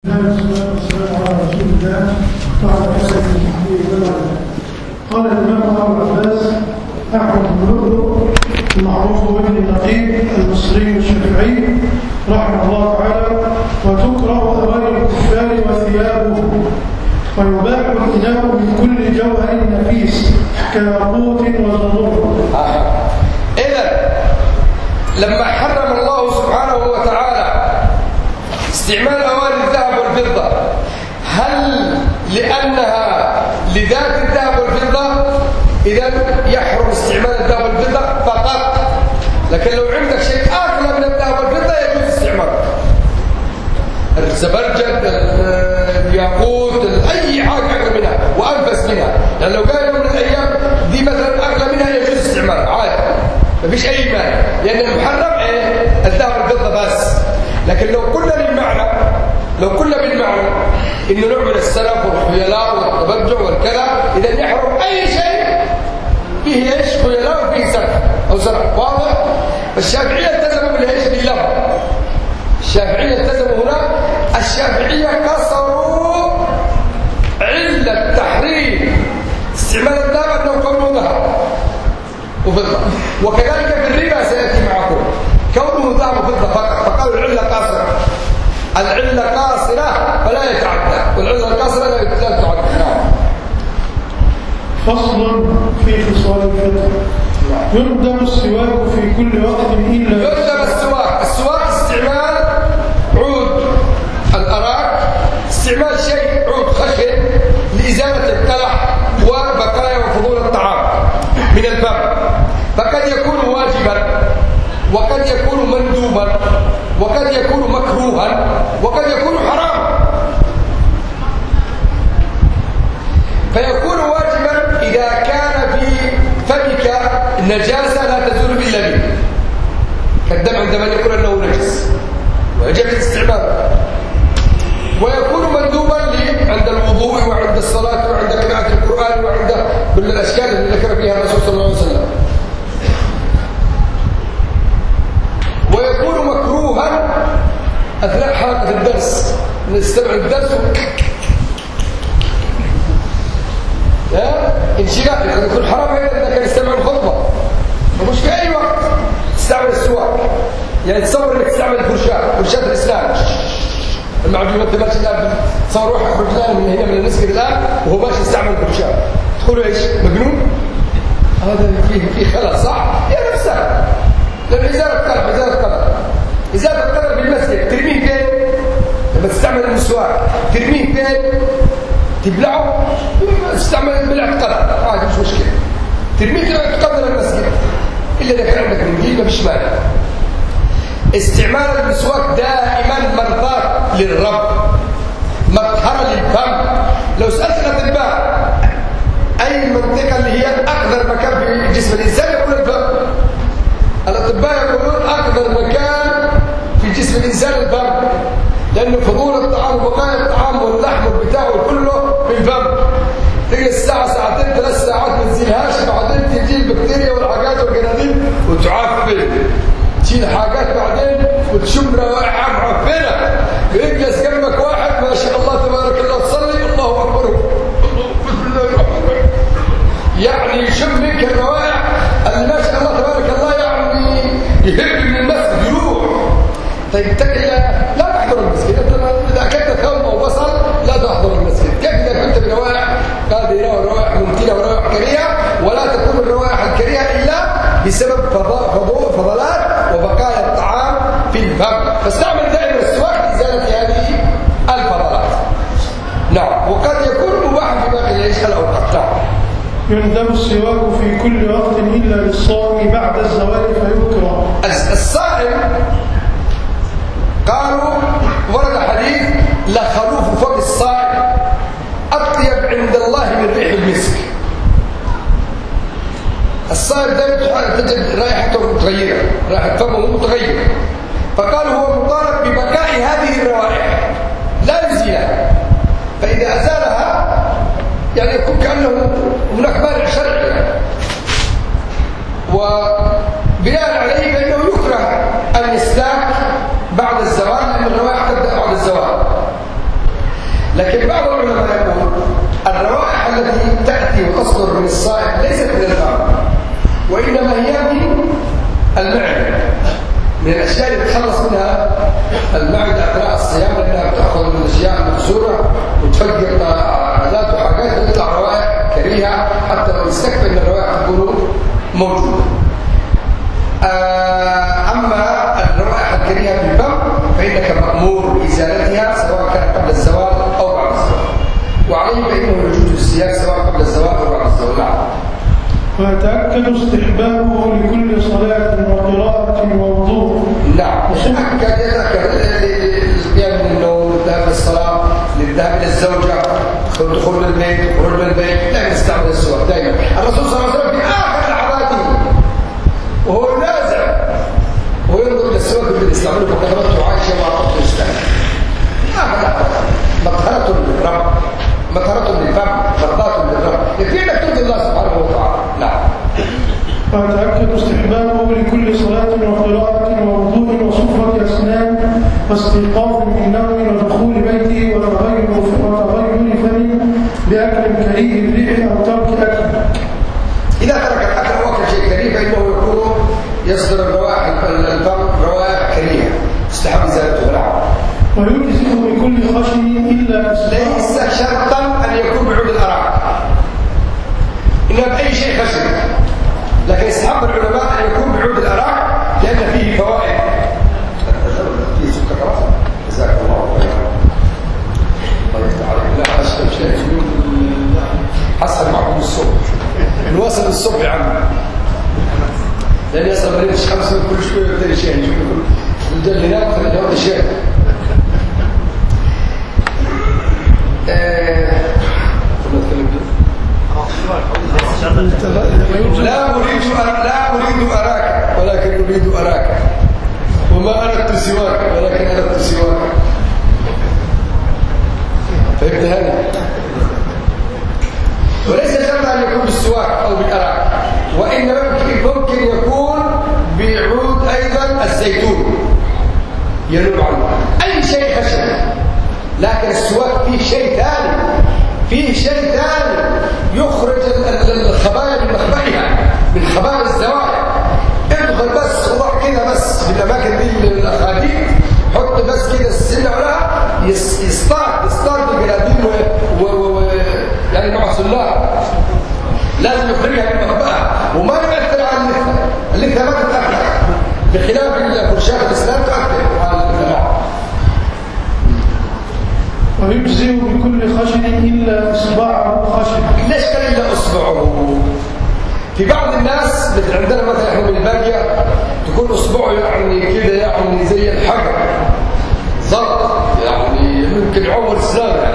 والسلام على رسول الله وعلى آله وصحبه وسلم. قال الإمام أبو العباس أحمد بن لؤلؤ المعروف بن النقيب المصري الشافعي رحمه الله تعالى: وتكره أواني الكفار وثيابه، ويباح الإناء من كل جوهر نفيس كياقوت وزنور. إذا لما حرم الله سبحانه وتعالى استعمال أواني الذهب والفضة، هل لأنها لذات الذهب والفضة إذا يحرم استعمال الذهب والفضة فقط؟ لكن لو عندك شيء أغلى من الذهب والفضة يجوز استعماله، الزبرجد، الياقوت، أي حاجة أغلى منها وأنفس منها، لأن لو قال يوم من الأيام دي مثلا أغلى منها يجوز استعمالها عادي، ما فيش أي مانع، لأن المحرم الذهب والفضة بس. لكن لو قلنا بالمعنى إنه نوع من السلف والخيلاء والتبجع والكذا، إذا يحرم أي شيء فيه إيش خيلاء وفيه سلف أو سلف، واضح؟ الشافعية التزموا بالإيش باللفظ، الشافعية التزموا هنا، الشافعية كسروا علة تحريم استعمال الذهب أنه كونه ذهب وفضة، وكذلك في الربا سيأتي معكم كونه ذهب وفضة فقط، فقالوا العلة قاصرة، العلة قاصرة فلا يتعدى، والعلة القاصرة لا يتعدى. فصل في خصال الفطر: يندم السواك في كل وقت إلا يندم السواك استعمال عود الأراك، استعمال شيء عود خشن لإزالة القلح وبقايا وفضول الطعام من الفم، فقد يكون واجبا وقد يكون مندوبا وقد يكون مكروها وقد يكون حراما. فيكون واجبا إذا كان في فمك نجاسة لا تزول إلا به، كالدم عندما يقول أنه نجس ويجب استعماله. ويكون مندوبا عند الوضوء وعند الصلاة وعند قراءة القرآن وعند كل الأشكال التي ذكر فيها الرسول صلى الله عليه وسلم. ويكون مكروها أثناء حلقة الدرس، نستمع الدرس انشغال، يعني يكون حرام أيضا إذا كان يستمع الخطبة، ومش في أي وقت تستعمل السواك. يعني تصور إنك تستعمل فرشاة الإسلام، المعجون أنت ماشي الآن صار روح يخرج الآن من هنا من المسجد الآن وهو ماشي يستعمل فرشاة، تقولوا إيش؟ مجنون؟ هذا فيه خلل، صح؟ يا نفسك، لأن إزالة القلب بالمسجد ترميه فين؟ لما تستعمل المسواك ترميه فين؟ تبلعه، تستعمل بلع القلب عادي مش مشكلة، ترميه تقدر المسجد إلا إذا كان عندك منديل ما فيش مانع. استعمال المسواك دائما مرضاة للرب، مطهرة للفم. لو سألت الأطباء أي المنطقة اللي هي أقدر مكان في جسم الإنسان يقول الفم. الأطباء يقولون أقدر مكان في جسم الإنسان الفم، لأنه فضول الطعام وبقايا الطعام واللحم بتاعه كله في الفم. تجي الساعة ساعتين 3 ساعات ما تنزلهاش، بعدين تجي البكتيريا والحاجات والجنادين وتعفن، تشيل حاجات بعدين وتشم روائح معفنة. يجلس جنبك واحد ما شاء الله تبارك الله تصلي الله أكبر بسم الله الرحمن الرحيم، يعني يشم منك الروائح اللي ما شاء الله تبارك الله، يعني يهب من المسجد يروح. طيب لا تحضر المسجد، إذا أكلت ثوم أو بصل لا تحضر المسجد. كيف إذا كنت بروائح قادرة وروائح ممتنة وروائح كريهة؟ ولا تكون الروائح الكريهة إلا بسبب فضلات وبقايا الطعام في الفم، فاستعمل دائما السواك لإزالة هذه الفضلات. نعم، وقد يكون مباحا في باقي العيش الأوقات. نعم. يندم السواك في كل وقت إلا للصائم بعد الزوال فيكره. الصائم قالوا ورد حديث: لخلوف فم الصائم أطيب عند الله من ريح المسك. الصائم دائما تجد رائحته متغيرة، رائحة فمه متغيرة، فقالوا هو مطالب ببقاء هذه الروائح لا يزيلها، فإذا أزالها يعني يكون كأنه هناك مانع شرعي، وبناء عليه فإنه يكره أن يستاك بعد الزوال، لأن الروائح تبدأ بعد الزوال. لكن بعض العلماء يقول الروائح التي تأتي وتصدر من الصائم ليست من الفم، وإنما هي من المعدة، من الأشياء اللي تتخلص منها المعدة أثناء الصيام، لأنها بتأخذ من الأشياء المكسورة وتفجر غازات وحاجات وتطلع روائح كريهة حتى لو يستكفي أن الروائح تكون موجودة. أما الروائح الكريهة في الفم فإنك مأمور بإزالتها سواء كان قبل الزوال أو بعد الزوال، وعليه فإنه وجود السياق سواء قبل الزوال أو بعد الزوال. نعم. ويتأكد استحبابه لكل صلاة وقراءة ووضوء. نعم، يتأكد القيام من النوم، الذهاب للصلاة، للذهاب إلى الزوجة، دخول البيت، خروج من البيت، لا نستعمل السواك دائما. الرسول صلى الله عليه وسلم في آخر لحظاته وهو نازع وينظر إلى السواك اللي يستعمله فكثرته عائشة وعقبته يستعمل. آخر لحظة مطهرة للرب، مطهرة للفم، مرضاة للرب، يكفي أنك ترضي الله سبحانه وتعالى. نعم. ويتأكد استحبابه لكل صلاة وقراءة ووضوء وصفرة أسنان واستيقاظ من نوم ودخول بيته وتغير فم بأكل كريه الريح أو ترك أكل. إذا ترك الأكل أو أكل شيء كريه فإنه يكون يصدر الروائح الفم روائح كريهة استحب إزالته. نعم. ويجزئ بكل خشن إلا ليس شرطا أن يكون بعود الأراك، إنما بأي شيء خشن، لكن استحب العلماء أن يكون بعود الأراك لأن فيه فوائد. فيه سكة راسا. جزاك الله خيرا. الله يفتح عليك. لا أشهد شيء حسن معكم الصبح نواصل الصبح يا عم، لأن يصل بريد الشمس كل شوية يبتدي شيء يقول الجلينات خلينا نقول شيء. لا أريد أراك ولكن أريد أراك، وما أردت سواك ولكن أردت سواك. فهمت هذا؟ وليس شرطا أن يكون بالسواك أو بالأراك، وإنما ممكن يكون بعود أيضا الزيتون ينوب عنه أي شيء خشن، لكن السواك فيه شيء ثاني، فيه شيء ثاني يخرج الخبايا من مخبئها، من خبايا الزوايا. ادخل بس وضع كده بس في الأماكن دي الأخاديد، حط بس كده السنة عليها يصطاد الجرادين يعني مع سلاح لازم يخرجها من مخبئها وما يؤثر على اللثة. اللثة ما تتأثر بخلاف فرشاة الإسلام تؤثر على اللثة. ويجزئ بكل خشن إلا إصبعه خشن. ليش كان إلا إصبعه؟ في بعض الناس مثل عندنا مثلا احنا من البادية تكون إصبعه يعني كده يعني زي الحجر ضغط، يعني ممكن عمر سنة يعني.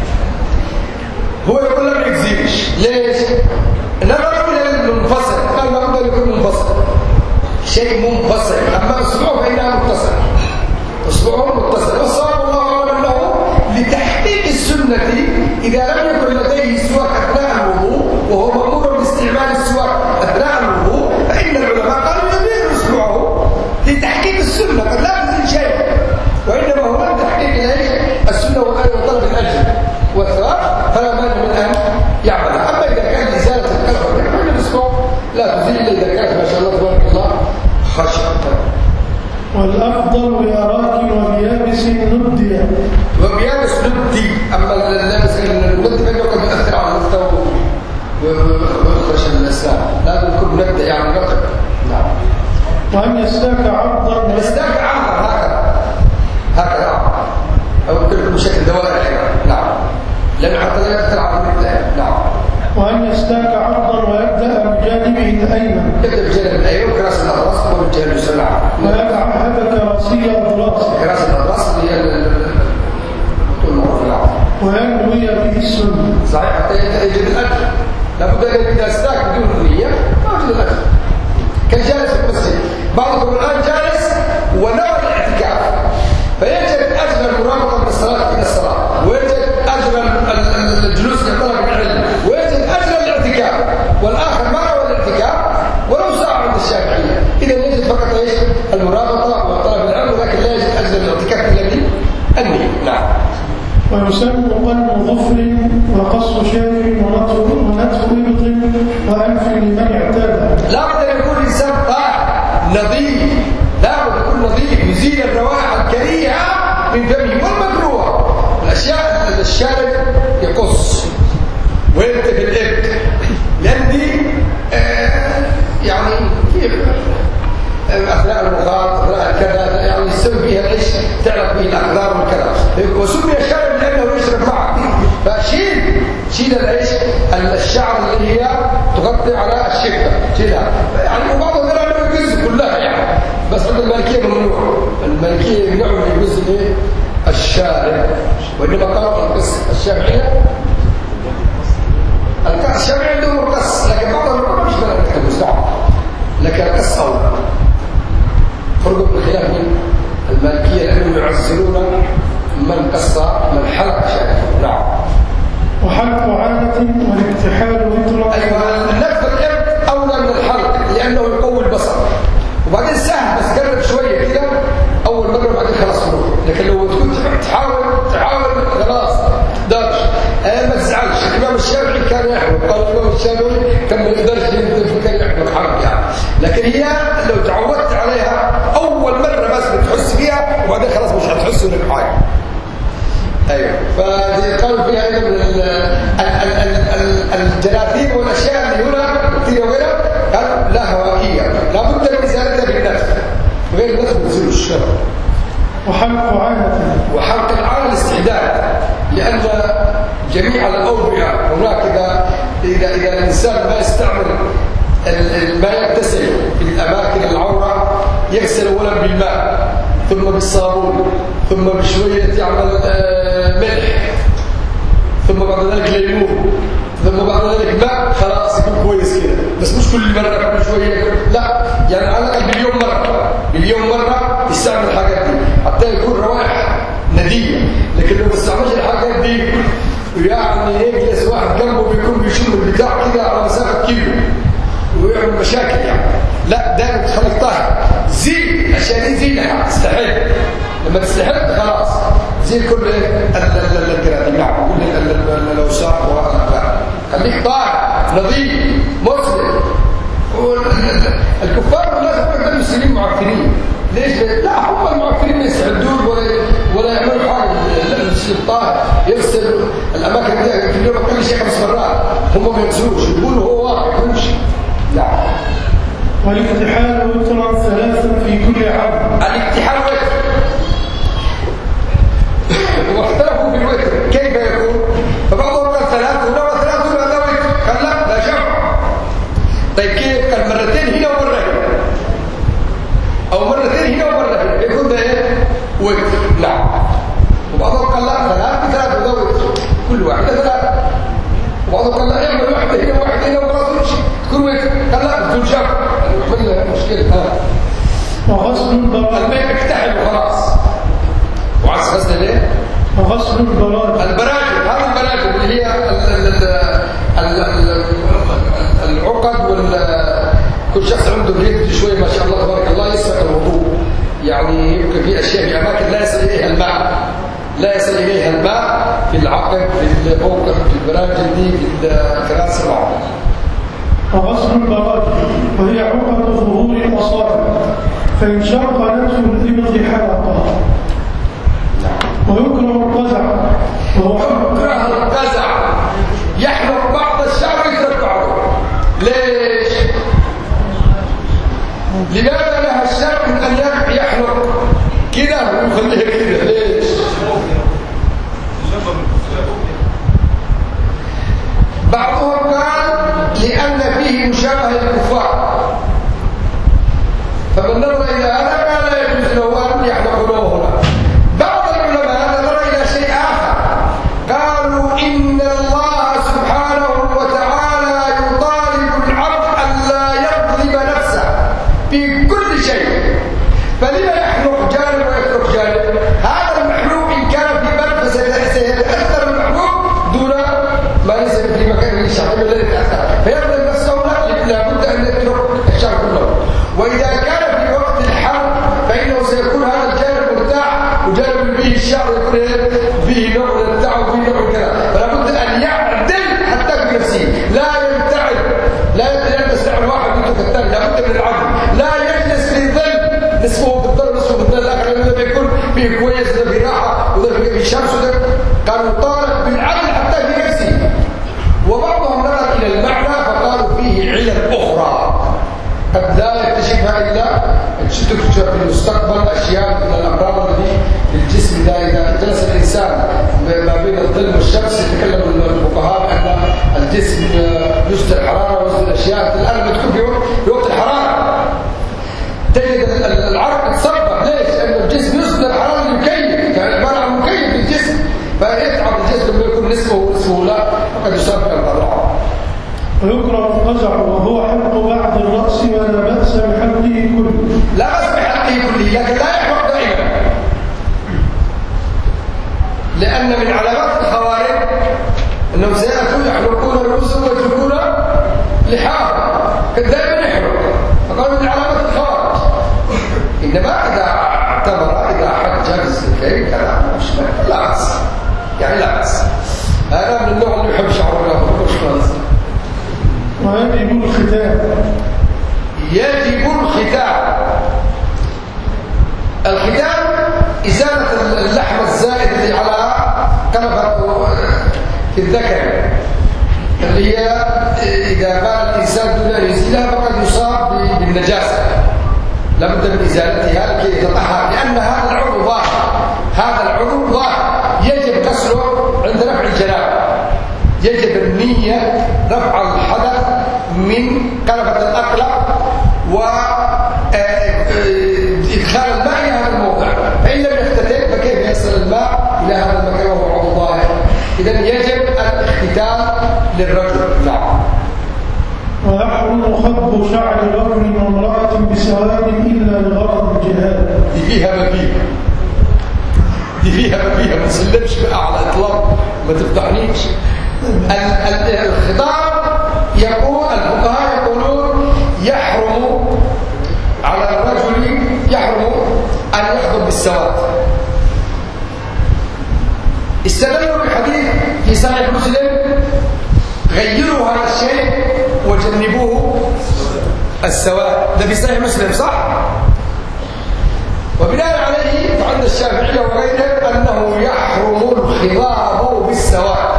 هو يقول لك يجزيش. ليش؟ إنما يقول المنفصل، قال ما بد يكون منفصل، شيء منفصل. أما إصبعه فإنها متصل، إصبعه متصل. والصواب الله أعلم له لتحقيق السنة إذا لم يكن لديه سواك أثناء الوضوء وهو مأمور باستعمال السواك أثناء الوضوء، فإن العلماء قالوا يزيل إصبعه لتحقيق السنة، قد لا يزيل شيء، وإنما هو لتحقيق السنة وطلب الأجر والثواب، فلا مانع من أن يعملها. أما إذا كان إزالة الكلام والحكم الإصبع لا تزيل إلا إذا كانت ما شاء الله تبارك الله خشية. والأفضل بأراك وبيابس ندي. وبيابس ندي. أما اللابس الندي فإنه قد يؤثر على المستوى ويخرج من الإسلام، لازم يكون ندي يعني رطب. نعم. وأن يستاك عرضا. يستاك عرضا هكذا أو يمكن بشكل دوائري. نعم. لأن حتى لا يؤثر على المثل. نعم. وأن يستاك عرضا ويبدأ بجانبه الأيمن. يبدأ بجانب الأيمن كراس الأضراس والجانب اليسرى. ويجعل هذا كراسي الأضراس. كراس الأضراس هي وينوي به السنة. صحيح، حتى يجد الأجر. لابد أن إذا استاك بدون نية ما يجد الأجر. كالجالس في المسجد، بعضكم الآن جالس ونوى الاعتكاف فيجد أجر المرافقة من الصلاة إلى الصلاة، ويجد أجر الجلوس لطلب العلم، ويجد أجر الاعتكاف، والآخر ما نوى الاعتكاف ولو ساعة عند الشافعية. إذا يجد فقط ايش؟ المرافقة وطلب العلم، ولكن لا يجد أجر الاعتكاف الذي النية. نعم. ويسمى قلم ظفر وقص شاف ونتف إبط وأنف لمن اعتاد. لا بد أن يكون الإنسان طاهر نظيف، لا بد يكون نظيف يزيل الروائح الكريهة من فمه والمكروهة. الأشياء الشارب يقص وينتف الإبط، لأن دي يعني كيف أثناء المخاط أثناء الكذا يعني يسوي فيها العيش تعرف فيه الأقدار والكذا، وسمي الشارب لأنه يشرب معه. فشيل العيش الشعر اللي هي تغطي على الشفة شيلها يعني، وبعضهم يرى انه يجوز كلها يعني، بس عند المالكية ممنوع. المالكية يمنعوا من يجوز الشارب، وإنما قالوا القص. الشافعية الشافعية عندهم القص، لكن بعضهم مش بلا مستعب، لكن القص أولى. فرقوا بخلاف المالكية لأنهم يعزلون من قص من حلق شارب. نعم. وحلق عادة والاكتحال وطرق. أيوة، نفذ الإبط أولى من الحلق لأنه يقوي البصر، وبعدين سهل بس قرب شوية كده أول مرة وبعدين خلاص تروح. لكن لو تكون تحاول خلاص تقدرش. ما تزعلش. الإمام الشافعي كان يحلق، قال الإمام الشافعي كان ما يقدرش كان يحلق حلق يعني، لكن هي لو تعودت عليها أول مرة بس بتحس فيها وبعدين خلاص مش هتحس لك حاجة. ايوه، فقالوا فيها ايضا من الجراثيم والاشياء اللي هنا كثير وغيرها قالوا لا هوائيه، لابد من ازالتها بالنفس، غير النفس بتزول الشر. وحلق العانه الاستحداد، لان جميع الاوبئه هناك اذا الانسان ما يستعمل ما يغتسل في الاماكن العوره، يغسل اولا بالماء ثم بالصابون ثم بشويه يعمل ملح ثم بعد ذلك ليمون ثم بعد ذلك ماء، خلاص يكون كويس كده. بس مش كل مره كل شويه، لا يعني على الاقل باليوم مره يستعمل الحاجات دي حتى يكون روائح نديه. لكن لو ما استعملش الحاجات دي ويعني يجلس واحد جنبه بيكون بيشم البتاع كده على مسافه كيلو ويعمل مشاكل يعني، لا دائما تخليك طاهر. زين الاشياء دي زينها تستحل، لما تستحل خلاص زين كل الكراتين، نعم كل الاوساخ والأخلاق. خليك طاهر نظيف مسلم. الكفار والناس يقولون المسلمين معفنين، ليش؟ لا هم المعفنين ما يستعدون ولا يعملوا حاجه. المسلم طاهر يغسل الاماكن دي في اليوم كل شيء 5 مرات، هم ما يغسلوش يقولوا هو واقف يمشي. نعم. والاكتحال وترى 3 في كل عام. الاكتحال وتر، واختلفوا في الوتر كيف يكون، فبعضهم قال 3 ولو 3 ولا وتر، قال لا جمع. طيب كيف؟ قال مرتين هنا ومره هنا، او مرتين هنا ومره هنا، يكون ده ايه؟ وتر. نعم. وبعضهم قال لا 3 ولا وتر، كل واحده 3. وبعضهم قال لا اعمل واحده هنا وواحده هنا وخلاص تكون وتر، قال لا بدون جمع عملنا مشكله. وغسل البراء، الماء يكتحل وخلاص. وعسى غسل ليه؟ وغسل البراء، البراجل. هذه البراجل اللي هي العقد كل شخص عنده بيد شويه ما شاء الله تبارك الله يسرق الوضوء، يعني يمكن في اشياء في اماكن لا يصل اليها الماء، في العقد في العقد في البراجل دي في الكراسي العقد. وغسل البراء وهي عقد ظهور الاصابع، فان شرق نفس الابط حلقه. ويكره القزع، وهو يكره القزع، يحلق بعض الشعر ويترك بعضه. ليش؟ لماذا لها الشرع ان يحلق كده ويخليها كده؟ ليش؟ بعضهم قال لان فيه مشابهه للكفار، فمن نظر الى هذا قال يجوز له ان يحلق كانوا يطالب بالعدل حتى في نفسه، وبعضهم نظر إلى المعنى فقالوا فيه علل أخرى قد لا يكتشفها إلا تكتشف في المستقبل أشياء من الأمراض التي للجسم. إذا جلس الإنسان ما بين الظل والشمس يتكلم الفقهاء بأن الجسم يصدر الحرارة ويصدر الأشياء. الآن لما تكون في وقت الحرارة تجد العرق يتصبح. ليش؟ لأن الجسم يصدر الحرارة المكيف، يعني عبارة عن مكيف للجسم، فيتعب الجسم لما يكون نصفه ونصفه لا فقد يصاب بالأمراض. ويكره القزع وهو حلق بعض الرأس ولا بأس بحلقه كله. لا بأس بحلقه كله، لكن لا يحلق دائما، لأن من علامات الخوارج أنهم سيأتون يحلقون رؤوسهم ويتركون لحاهم، كذلك يحلق، فقالوا من علامات الخوارج. إنما إذا اعتبر إذا حج الزكاة كذا مش لا بأس، يعني لا بأس. هذا من النوع اللي يحب شعره له مش خالص. ويجب الختان. يجب الختان. الختان إزالة اللحم الزائد اللي على كنفة في الذكر، اللي هي إذا كان الإنسان دون أن يزيلها فقد يصاب بالنجاسة، لابد من إزالتها لكي يتطهر، لأن هذا العضو ظاهر، هذا العضو ظاهر يجب غسله عند رفع الجنابة. يجب النية رفع الحدث من كنفة الأقلع وإدخال الماء إلى هذا الموضع، فإن لم يختتن فكيف يصل الماء إلى هذا المكان وهو عضو ظاهر؟ إذن يجب الاختتان للرجل. نعم. ويحرم خض شعر رجل وامرأة بسواد إلا لغرض الجهاد. دي فيها ما فيها، دي فيها ما فيها، ما تسلمش بقى على الإطلاق، ما تفتحنيش. الخطاب يقول الفقهاء يقولون يحرم على الرجل، يحرم أن يخضب بالسواد. استدلوا بحديث في صحيح مسلم غيروا هذا الشيء وجنبوه السواد، ده في صحيح مسلم صح؟ وبناء عليه عند الشافعية وغيره أنه يحرم الخضاب بالسواد.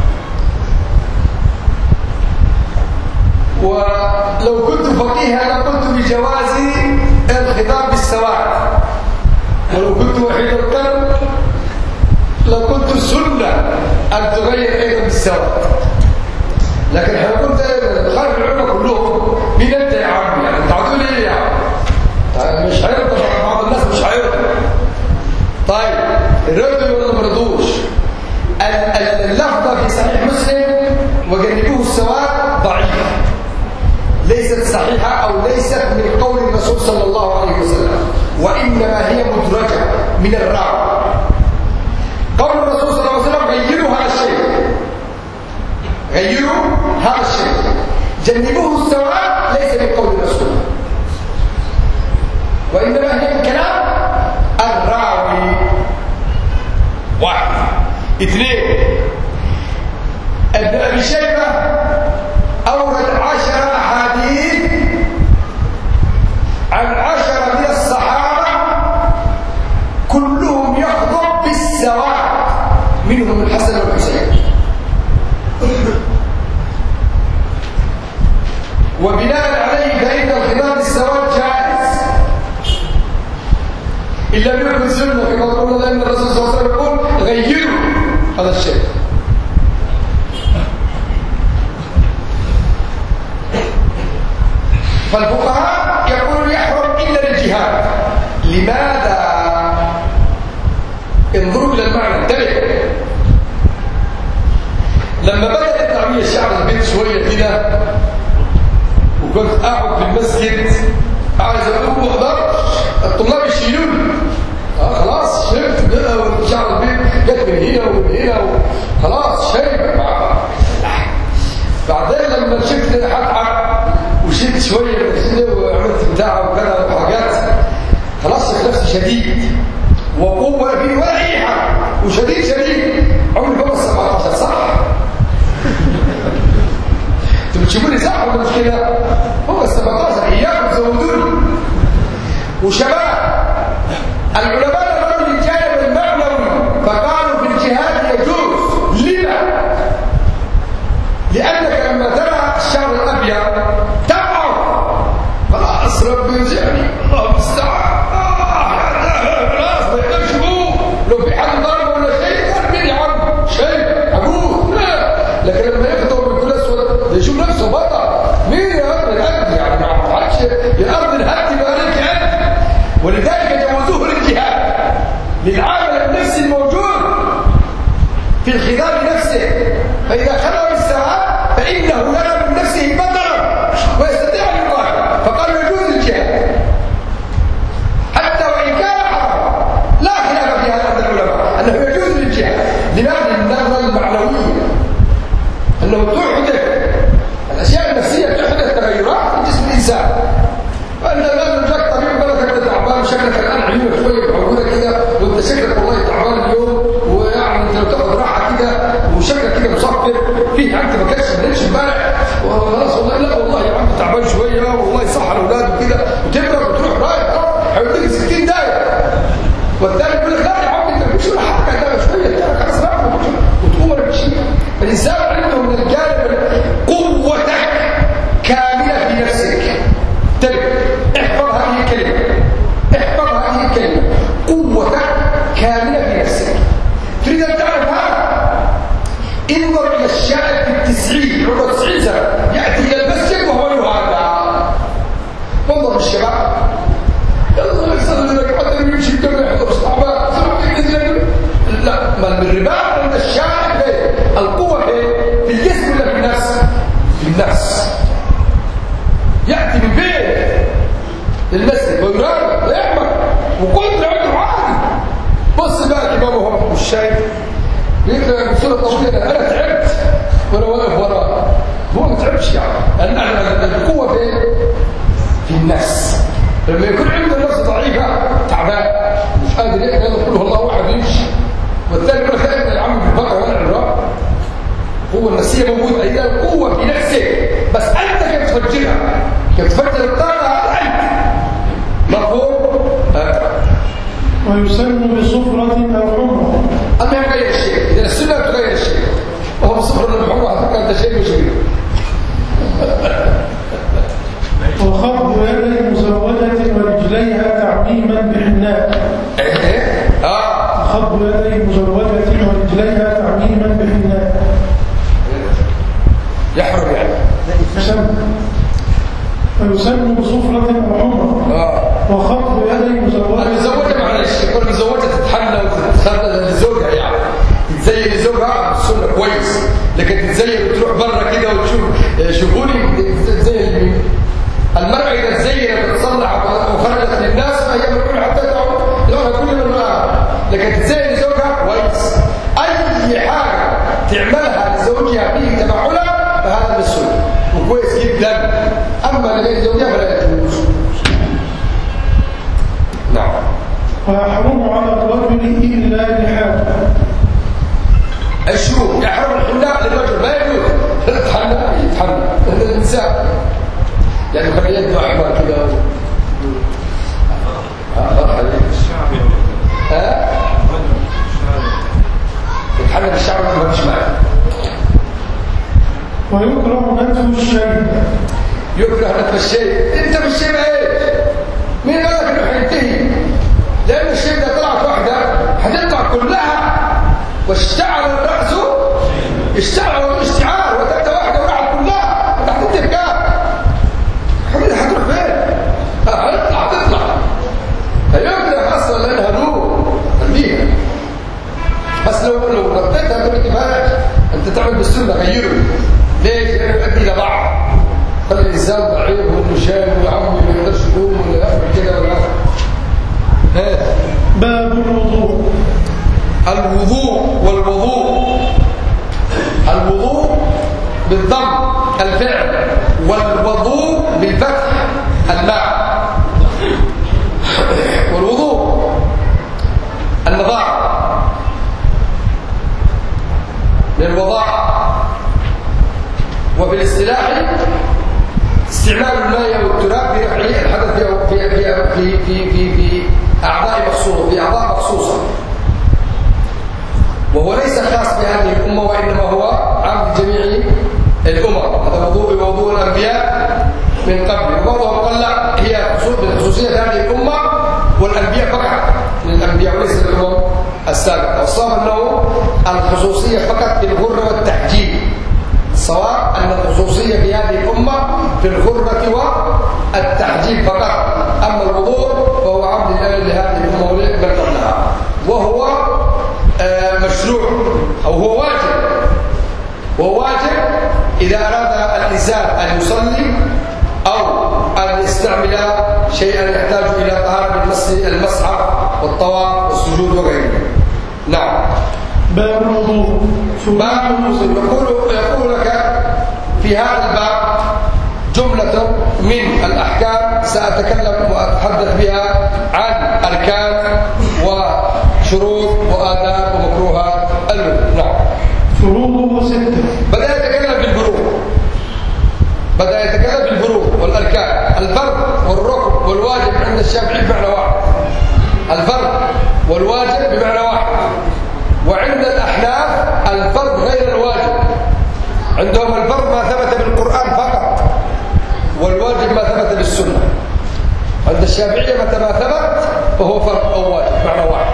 ولو كنت فقيها لقلت بجواز الخضاب بالسواد، ولو كنت وحيد القلب لقلت سنة أن تغير أيضا بالسواد. لكن احنا قلت خارج العلماء كلهم مين انت يا عم؟ يعني انت هتقول ايه يا عم؟ مش هيرضى، بعض الناس مش هيرضى. طيب الرضا ولا ما رضوش؟ اللفظة في صحيح مسلم وجنبوه السواد ضعيفة، ليست صحيحة أو ليست من قول الرسول صلى الله عليه وسلم، وإنما هي مدرجة من الراوي. قول الرسول صلى الله عليه وسلم غيروا هذا الشيء، غيروا هذا الشيء، جنبوه السواد ليس من قول الرسول، وإنما هي من كلام الراوي. واحد. اثنين، ابن أبي شيبة أورد 10 أحاديث عن 10 من الصحابة كلهم يخضب بالسواد، منهم الحسن والحسين. وبناء عليه فإن الخضاب بالسواد جائز إن لم يكن سنة، كما قلنا أن الرسول صلى الله عليه وسلم يقول غيروا هذا الشيء. فالفقهاء يقولون يحرم إلا للجهاد. لماذا؟ انظروا إلى المعنى، انتبه. لما بدأت التعبية شعر البيت شوية كده وكنت أقعد في المسجد عايز أقول ما أقدرش، الطلاب يشيلوني. خلاص شفت بقى شعر البيت جت من هنا ومن هنا خلاص شايفك. بعدين لما شفت هتعب وشلت شويه كده وعملت بتاعه وكذا وحاجات، خلاص شفت نفسي شديد وقوه ولا فيه ولا اي حاجه وشديد شديد. عمري فوق 17 صح؟ انتوا بتشوفوني صح ولا مش كده؟ فوق 17 اياكم تزودوني. وشباب العلماء نظروا للجانب المعنوي فقالوا في الجهاد يجوز في الخضاب نفسه، فإذا خلى بالساعات فإنه يرى من نفسه بدرا ويستطيع أن يقاتل، فقالوا يجوز الجهاد حتى وإن كان حرام، لا خلاف في هذا عند العلماء أنه يجوز الجهاد. لماذا؟ النظرة المعنوية، أنه تحدث الأشياء النفسية، تحدث تغيرات في جسم الإنسان. فأنت لازم جاك طبيب بالك أنت تعبان، شكلك الآن عيونك شوية بعودة كده، وأنت شكلك والله تعبان اليوم، ويعني أنت لو تاخذ راحة كده وشكلك كده مصفر فيه، أنت ما كانش بنمشي امبارح وخلاص والله، لا والله يا عم تعبان شوية والله صح على أولاده وكده، وتبرد وتروح رايح هيوديك 60 دقيقة، والثاني يقول لك لا يا عم أنت مش ولا حاجة كده شوية كده خلاص راح وتقوم ولا تمشي. الإنسان عنده من الجانب قوتك كاملة في نفسك. احفظ هذه الكلمة، احفظ هذه الكلمة، قوتك كاملة في نفسك. تريد أن تعرف هذا؟ انظر إلى الشاب في التسعين، عمره 90 سنة، يأتي إلى المسجد وهو يهادى. انظر الشباب، يلا يصلي لك حتى يمشي الدم يحضر الصحابة، لا، ما الرباط عند الشاب القوة في الجسم ولا في النفس؟ في النفس. يأتي من بيت للمسجد ويراد ويحمد وقلت عنده عادي. بص بقى الإمام وهو مش شايف بيقرأ بسورة طويلة، أنا تعبت وأنا واقف وراه، هو ما تعبش يعني. القوة في النفس. لما يكون عنده النفس ضعيفة تعبان مش قادر يقرأ يقول الله واحد يمشي، والثاني يقول لك لا يا عم بالبقرة ولا العراق. القوة النفسية موجودة، إذا القوة في نفسك، بس أنت كيف تفجرها، كيف تفجر الطاقة هذا أنت. مفهوم؟ ويسن بصفرة أو حمرة. المهم غير الشيء، إذا السنة تغير الشيء، وهو بصفرة الحمرة هذا كان شيء وشيء. وخفض يدي مزوجة ورجليها تعميما بحناء. خفض يدي مزوجة ورجليها تعميما بحناء. يحرم يعني. ويسن بصفرة أو حمرة. وخفض يدي مزوجة. المزوجة معلش، يكون المزوجة تتحنى وتتخلى لزوجها يعني. تتزين لزوجها السنة كويس، لكن تتزين وتروح برا كده وتشوف شغولي تتزين. المرأة إذا تزينت وتصلح وخرجت للناس فهي مرؤول حتى تعود كل من رأى، لكن تتزين لزوجها كويس. أي حاجة تعملها لزوجها فيه تبعلها فهذا من السنة وكويس جدا. أما لغير زوجها فلا يجوز. نعم. ويحرم على الرجل إلا لحاجة. الشروط يحرم الحناء للرجل، ما يجوز يتحنى الإنسان يعني خلي يده أحمر كده. يتحنى بالشعر ما فيش معنى. ويكره نتف الشيء. يكره نتف الشيء. انت في الشيء ايش؟ مين قال لك انه حينتهي؟ لان الشيء ده طلعت واحده هتطلع كلها، واشتعل الراس اشتعل الاشتعال، وتبدا واحده وراحت كلها، انت هتنتهي بكام؟ حبيبي هتروح فين؟ هتطلع هيكره اصلا لانها نور خليها. بس لو رديتها ما تجيبهاش، انت تعمل بالسنه غيره. ليش؟ لانه يؤدي الى ضعف. خلي الانسان ضعيف وانه شايب وعمي ما يقدرش يقوم ولا يعمل كده ولا باب الوضوء. الوضوء بالضم الفعل، والوضوء بالفتح الماء. والوضوء النظافة للوضاء، وفي الاصطلاح استعمال الماء والتراب في رفع الحدث في أعضاء مخصوصة، في أعضاء مخصوصة، وهو ليس خاص بهذه الأمة وإنما هو عام لجميع الأمم. هذا وضوء الأنبياء من قبل، وبعضهم قال لا، هي خصوصية هذه الأمة والأنبياء فقط، للأنبياء وليس للأمم السابقة. والصواب أنه الخصوصية فقط في الغرة والتحجيب. الصواب أن الخصوصية في هذه الأمة في الغرة والتحجيب فقط. أما الوضوء فهو عبد الله لهذه الأمة وليس بل قبلها، وهو مشروع أو هو الإنسان أن يصلي أو أن يستعمل شيئا يحتاج إلى طهارة المصحف والطواف والسجود وغيره. نعم. باب الوضوء. يقول لك في هذا الباب جملة من الأحكام سأتكلم وأتحدث بها عن أركان وشروط وآداب ومكروهات الوضوء. نعم. فروضه 6. بدأ يتكلم بالفروض والأركان. الفرض والركن والواجب عند الشافعي بمعنى واحد. الفرض والواجب بمعنى واحد. وعند الأحناف الفرض غير الواجب. عندهم الفرض ما ثبت بالقرآن فقط، والواجب ما ثبت بالسنة. عند الشافعية متى ما ثبت فهو فرض أو واجب معنى واحد.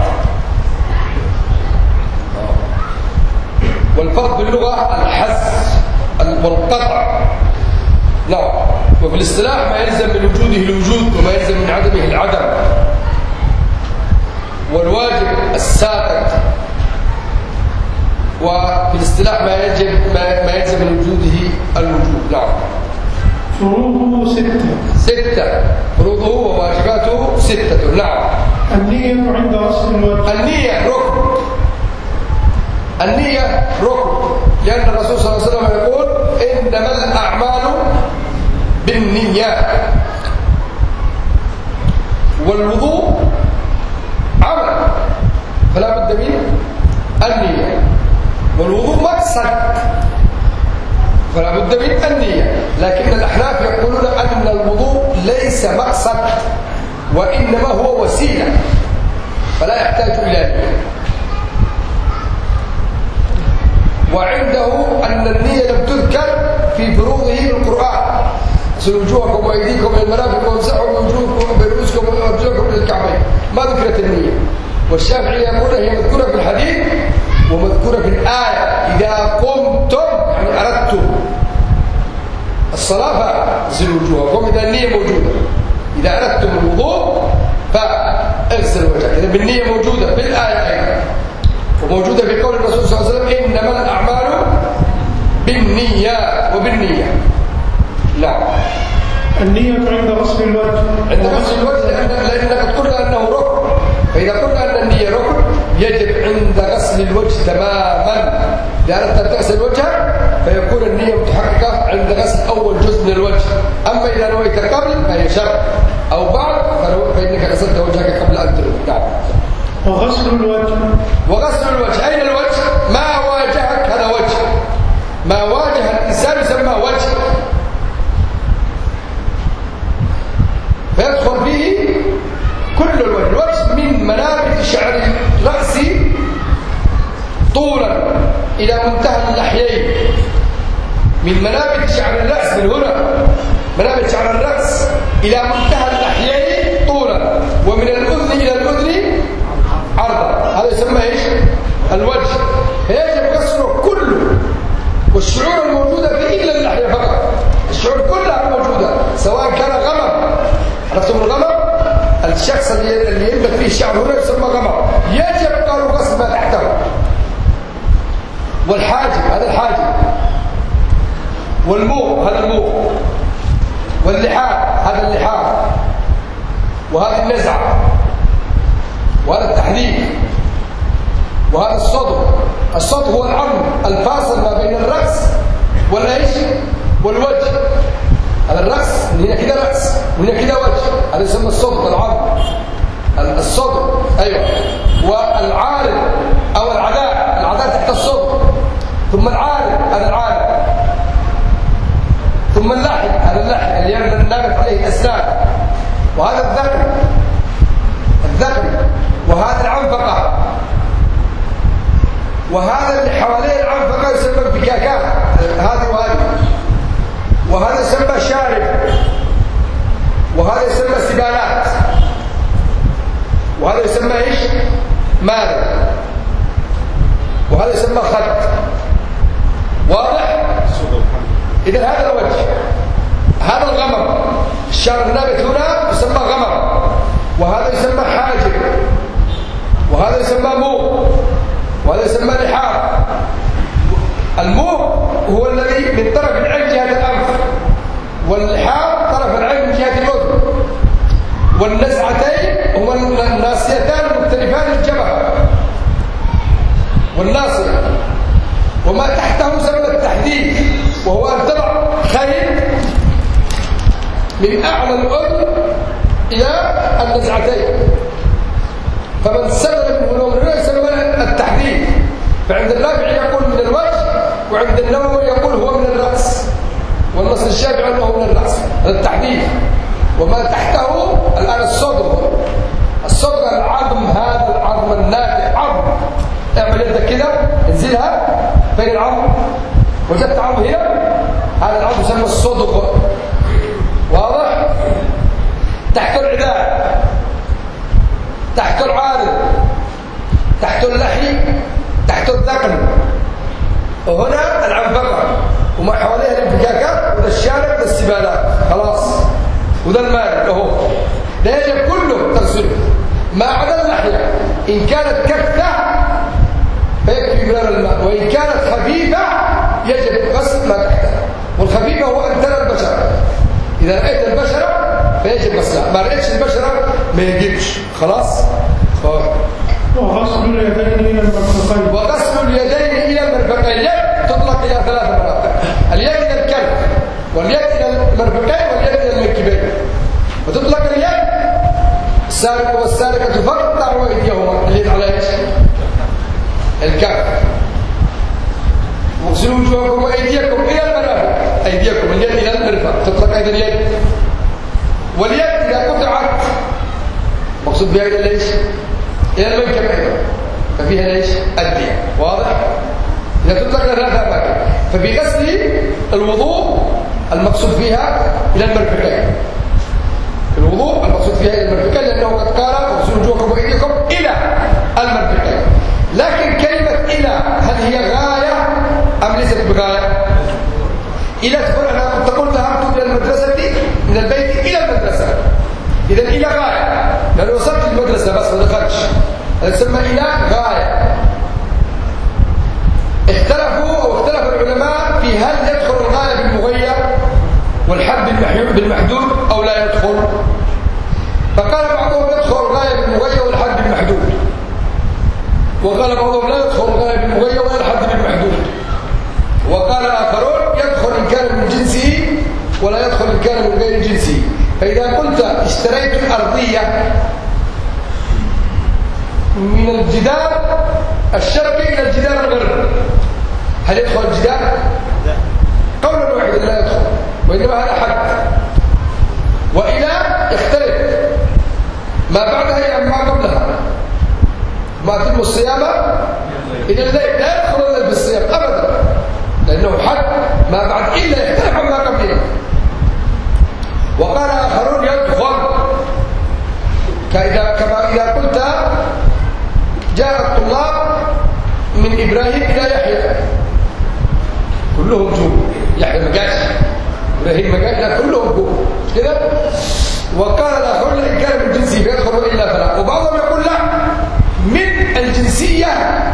والفرض باللغة الحز والقطع. نعم. وفي الاصطلاح ما يلزم من وجوده الوجود وما يلزم من عدمه العدم. والواجب الساقط. وفي الاصطلاح ما يلزم من وجوده الوجود. نعم. فروضه 6. فروضه وواجباته 6. نعم. النية عند غسل الوجه. النية ركن، لأن الرسول صلى الله عليه وسلم يقول إنما الأعمال بالنيات. والوضوء عمل فلا بد من النية، والوضوء مقصد فلا بد من النية. لكن الأحناف يقولون أن الوضوء ليس مقصد وإنما هو وسيلة فلا يحتاج إلى نية. وعنده أن النية لم تذكر في فروضه القرآن. اغسلوا وجوهكم وأيديكم إلى المرافق وامسحوا بوجوهكم برؤوسكم وأرجلكم إلى الكعبين. ما ذكرت النية. والشافعي يقول هي مذكورة في الحديث ومذكورة في الآية. إذا قمتم يعني أردتم الصلاة فاغسلوا وجوهكم، إذا النية موجودة. إذا أردتم الوضوء فاغسلوا وجهك. إذا بالنية موجودة في الآية أيضا، وموجودة في قول الرسول صلى الله عليه وسلم إنما الأعمال بالنيات وبالنية. نعم. النية عند غسل الوجه. عند غسل الوجه لأنك قلنا أنه ركن، فإذا قلنا أن النية ركن يجب عند غسل الوجه تماما. إذا أردت أن تغسل وجهك فيكون النية متحققة عند غسل أول جزء من الوجه. أما إذا نويت قبل فهي شرط، أو بعد فإنك غسلت وجهك قبل أن تنوي. نعم. وغسل الوجه أين الوجه؟ ما واجهك هذا وجه. ما واجه الإنسان يسمى وجه، فيدخل فيه كل الوجه. الوجه من منابت شعر الرأس طولا إلى منتهى اللحيين. من منابت شعر الرأس من هنا منابت شعر الرأس إلى منتهى اللحيين طولا، ومن الأذن إلى الأذن عرضا. هذا يسمى ايش؟ الوجه. فيجب كسره كله، والشعور الموجودة فيه إلا اللحية فقط. الشعور كلها موجودة سواء كان غمر. عرفتم الغمر؟ الشخص اللي ينبت فيه الشعر هنا يسمى غمر، يجب قالوا غسل ما تحته. والحاجب هذا الحاجب، والموق هذا الموق، واللحاء هذا اللحاء، وهذه النزعة، وهذا التحديد، وهذا الصدر هو العظم الفاصل ما بين الرأس والإيش والوجه. هذا الرأس من هنا كده رأس وهنا كده وجه، هذا يسمى الصدر العظم الصدر. أيوة. والعارض أو العداء تحت الصدر، ثم العارض هذا العارض، ثم اللحي هذا اللحي اللي نابت عليه الأسنان، وهذا الذقن، وهذا العنفقة، وهذا اللي حواليه العنفقة يسمى الفكاكات هذه وهذه، وهذا يسمى شارب، وهذا يسمى سبالات، وهذا يسمى ايش؟ مال، وهذا يسمى خد. واضح؟ إذا هذا الوجه، هذا الغمر، الشعر النابت هنا يسمى غمر، وهذا يسمى حاجب، وهذا يسمى موق، وهذا يسمى لحاف. الموق هو الذي من طرف العين جهة الأنف، واللحام طرف العين من جهة الأذن، والنزعتين هما الناصيتان المختلفان الجبهة والناصية. وما تحته سمى التحديد، وهو أن تضع خيط من أعلى الأذن إلى النزعتين، فمن سلم من هنا يسمى التحديد. فعند الرافع يقول من الوجه، وعند النووي يقول هو من الرأس، والنص الشافعي أنه من الرأس. هذا التحديد. وما تحته الآن الصدغ العظم، هذا العظم الناتئ، عظم. اعمل يدك كده انزلها بين العظم، وجدت عظم هنا، هذا العظم يسمى الصدغ. واضح؟ تحت العذاب، تحت العارض، تحت اللحي، تحت الذقن، وهنا العنفقة وما حواليها الانفكاكات، وده الشارع، وده السبالات، خلاص. وده المال اهو، ده يجب كله تغسله ما عدا اللحية. إن كانت كثة فيكفي بلال الماء، وإن كانت خفيفة يجب غسل ما تحتها. والخفيفة هو أن ترى البشرة، إذا رأيت البشرة فيجب غسلها، ما رأيتش البشرة ما يجبش، خلاص. وغسل اليدين إلى المرفقين. وغسل اليدين إلى المرفقين. اليد تطلق إلى 3 مناطق: اليد إلى الكف، واليد إلى المرفقين، واليد إلى المنكبين. وتطلق اليد السارق والسارقة فقطعوا أيديهما، اليد على ايش؟ الكف. واغسلوا وجوهكم وأيديكم إلى المرافق، أيديكم اليد إلى المرفق، تطلق أيضا اليد. واليد إذا قطعت مقصود بها إلى ليش؟ إلى المنكب أيضا، ففيها ليش؟ الدية. واضح؟ إذا تطلق إلى 3 أماكن. ففي غسل الوضوء المقصود فيها إلى المرفقين. الوضوء المقصود فيها إلى المرفقين، لأنه قد قال اغسلوا وجوهكم وأيديكم إلى المرفقين. لكن كلمة إلى هل هي غاية أم ليست بغاية؟ إلى تقول أنا كنت قلت ذهبت إلى المدرسة من البيت إلى المدرسة، إذا إلى غاية، لأنه وصلت المدرسة بس ما دخلتش، هذا يسمى إلى غاية. اختلف العلماء في هل يدخل الغاية بالمغير والحد بالمحدود أو لا يدخل. فقال بعضهم يدخل الغاية بالمغير والحد بالمحدود، وقال بعضهم لا يدخل الغاية بالمغير ولا الحد بالمحدود، وقال آخرون يدخل إن كان من جنسه ولا يدخل إن كان من غير جنسه. فإذا قلت اشتريت الأرضية من الجدار الشرقي إلى الجدار الغربي، هل يدخل الجدار؟ قولا واحدا لا يدخل، وإنما هذا حد. وإلى يختلف ما بعدها إلى ما قبلها. ما تم الصيامة إلى الليل لا يدخل إلا بالصيام أبدا، لأنه حد ما بعد إلا يختلف عن ما قبلها. وقال آخرون يدخل كما إذا قلت جاء الطلاب من إبراهيم إلى يحيى كلهم جو، يحيى مقاش، إبراهيم مقاش، كلهم جو كذا. وقال الآخرون إن كان من جنسي فيدخل إلا فلا. وبعضهم يقول لا، من الجنسية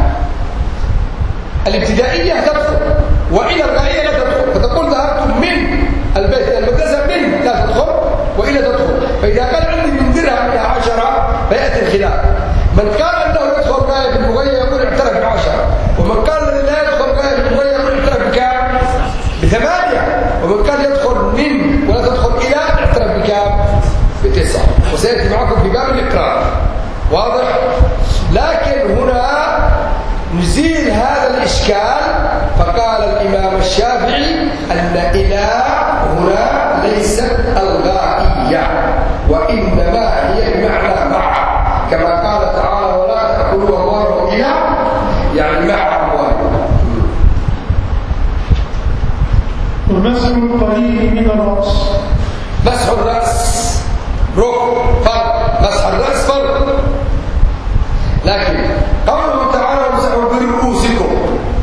الابتدائية تدخل وإلى الغائية لا تدخل. فتقول ذهبت من البيت إلى المدرسة، من لا تدخل وإلى تدخل. فإذا قال عندي من درهم إلى 10 فيأتي الخلاف. من قال أنه يدخل غاية بالمغير يقول اعترف ب10، ومن قال لا يدخل غاية بالمغير يقول اعترف بكام؟ ب8. ومن قال يدخل من ولا تدخل إلى اعترف بكام؟ ب9. وسيأتي معكم في باب الإقرار. واضح؟ لكن هنا نزيل هذا الإشكال. فقال الإمام الشافعي أن إلى هنا ليست الغائية، وإنما هي بمعنى مع، كما قال تعالى ولا تأكلوا أموالكم إلى، يعني مع أموالكم. ومسح القليل من الرأس. مسح الرأس ركن فرض، مسح الرأس فرض. لكن قوله تعالى وامسحوا برؤوسكم،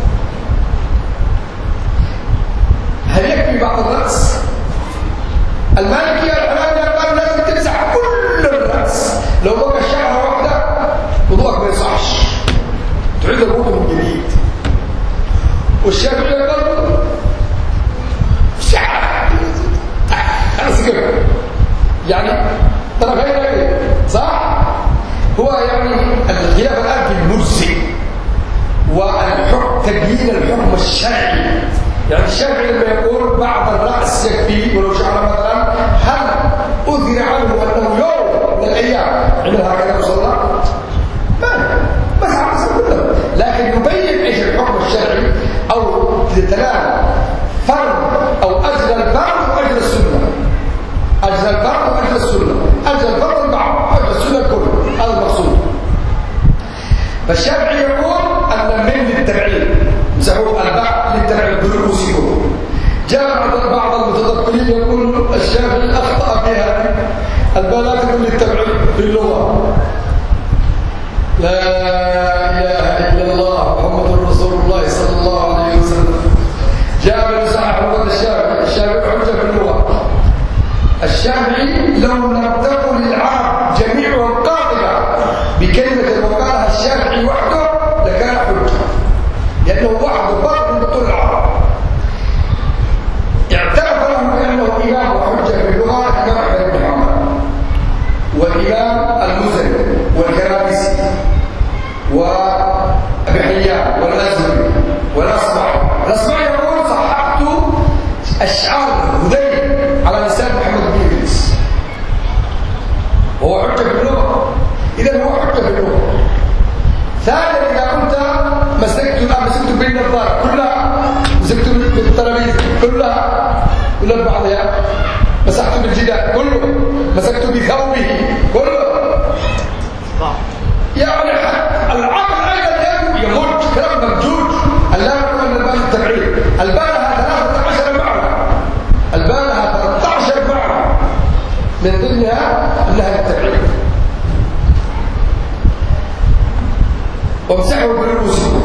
هل يكفي بعض الرأس؟ المالكية الحنابلة قالوا لازم تمسح كل الرأس، لو بقى شعرة واحدة وضوءك ما يصحش، تعيد الوضوء من جديد. والشافعية قالوا شعر تحت الشرعي. يعني الشافعي لما يقول بعض الرأس يكفي ولو شعر مثلا، هل أثر عنه أنه يوم من الأيام عمل هكذا وصلى؟ ما سعى كله، لكن يبين ايش الحكم الشرعي او تتلام فرض او اجر الفرض واجر السنه. اجر الفرض واجر السنه، اجر الفرض البعض، اجر السنه كله، هذا المقصود. فالشافعي يقول ان من للتبعيد، مسحوا الباء للتبعيد برؤوسكم. جاء بعض المتدخلين يقول الشافعي اخطا في هذه الباء لا تكون للتبعيد في اللغه. لا إله إلا الله محمد رسول الله صلى الله عليه وسلم. جاء من صحيح محمد الشافعي حجة في اللغة. الشافعي لو لم تكن العرب جميعهم قاطبة بكلمة وقالها الشافعي وحده لكان حجة، لأنه وحده باطل من طول العرب. اعترف له بأنه إمام وحجة في اللغة إمام أحمد بن حنبل والإمام المزني والكرابسي وابي حيان والازهري والاصمعي يقول صححت اشعار هذيل على لسان محمد بن ادريس، وهو حجه في اللغه. اذا هو حجه في اللغه. ثانيا اذا كنت مسكت بالنظاره كلها، مسكت بالترابيزه كلها ولا بعضها، مسحت بالجدار كله، مسكت بثوبه كله، يعني العقل ايضا يمج كلام ممجوج. اللام من الباب التبعيد، الباء لها 13 معنى، الباء لها 13 معنى، من ضمنها انها التبعيد. وامسحوا برؤوسكم.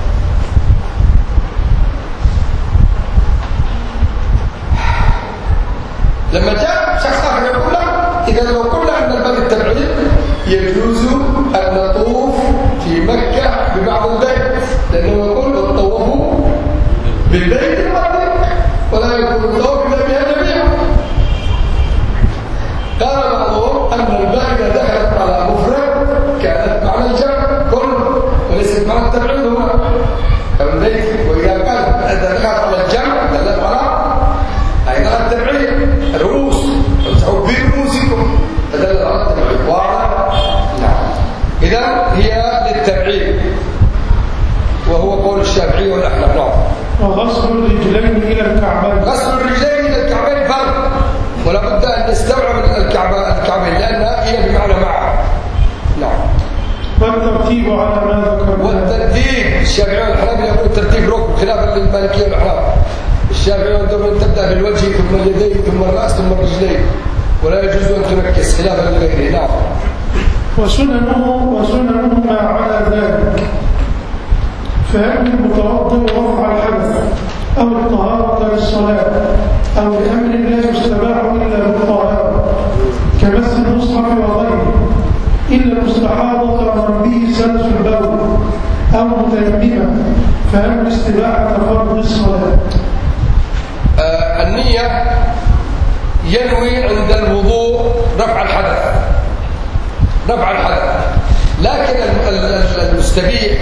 لما جاء شخص اخر يقول لك اذا لو قلنا ان الباب التبعيد يجوز أن نطوف في مكة ببعض البيت، لأنه يقول الطواف بالبيت المقدس ولا يكون الطواف إلا بها جميعا. قال بعضهم أن الباء إذا دخلت على مفرد كانت معنى الجمع كله وليست معنى التبعيد هنا البيت. وإذا دخلت على الجمع دلت على أيضا التبعيد. الرؤوس امسحوا برؤوسكم فدلت على التبعيد. واضح؟ إذا هي للتبعيد، وهو قول الشافعي والأحناف. وغسل الرجلين إلى الكعبين. غسل الرجلين إلى الكعبين فرض، ولا بد أن نستوعب الكعبين لأنها هي بمعنى معه. نعم. والترتيب على ما ذكرنا. والترتيب الشافعي والأحناف يقول الترتيب ركن خلافا للمالكية والأحناف. الشافعي يقول تبدأ بالوجه ثم اليدين ثم الرأس ثم الرجلين، ولا يجوز أن تنكس خلافا لغيره. نعم. وسننه ما على ذلك، فهل المتوضئ رفع الحدث أو الطهارة للصلاة أو لأمر لا يستباح إلا بالطهارة كمس المصحف وغيره، إلا المستحاضة ومن به سلس البول أو متيممة، فهل الاستباحة فرض الصلاة؟ النية ينوي عند الوضوء رفع الحدث، لكن المستبيح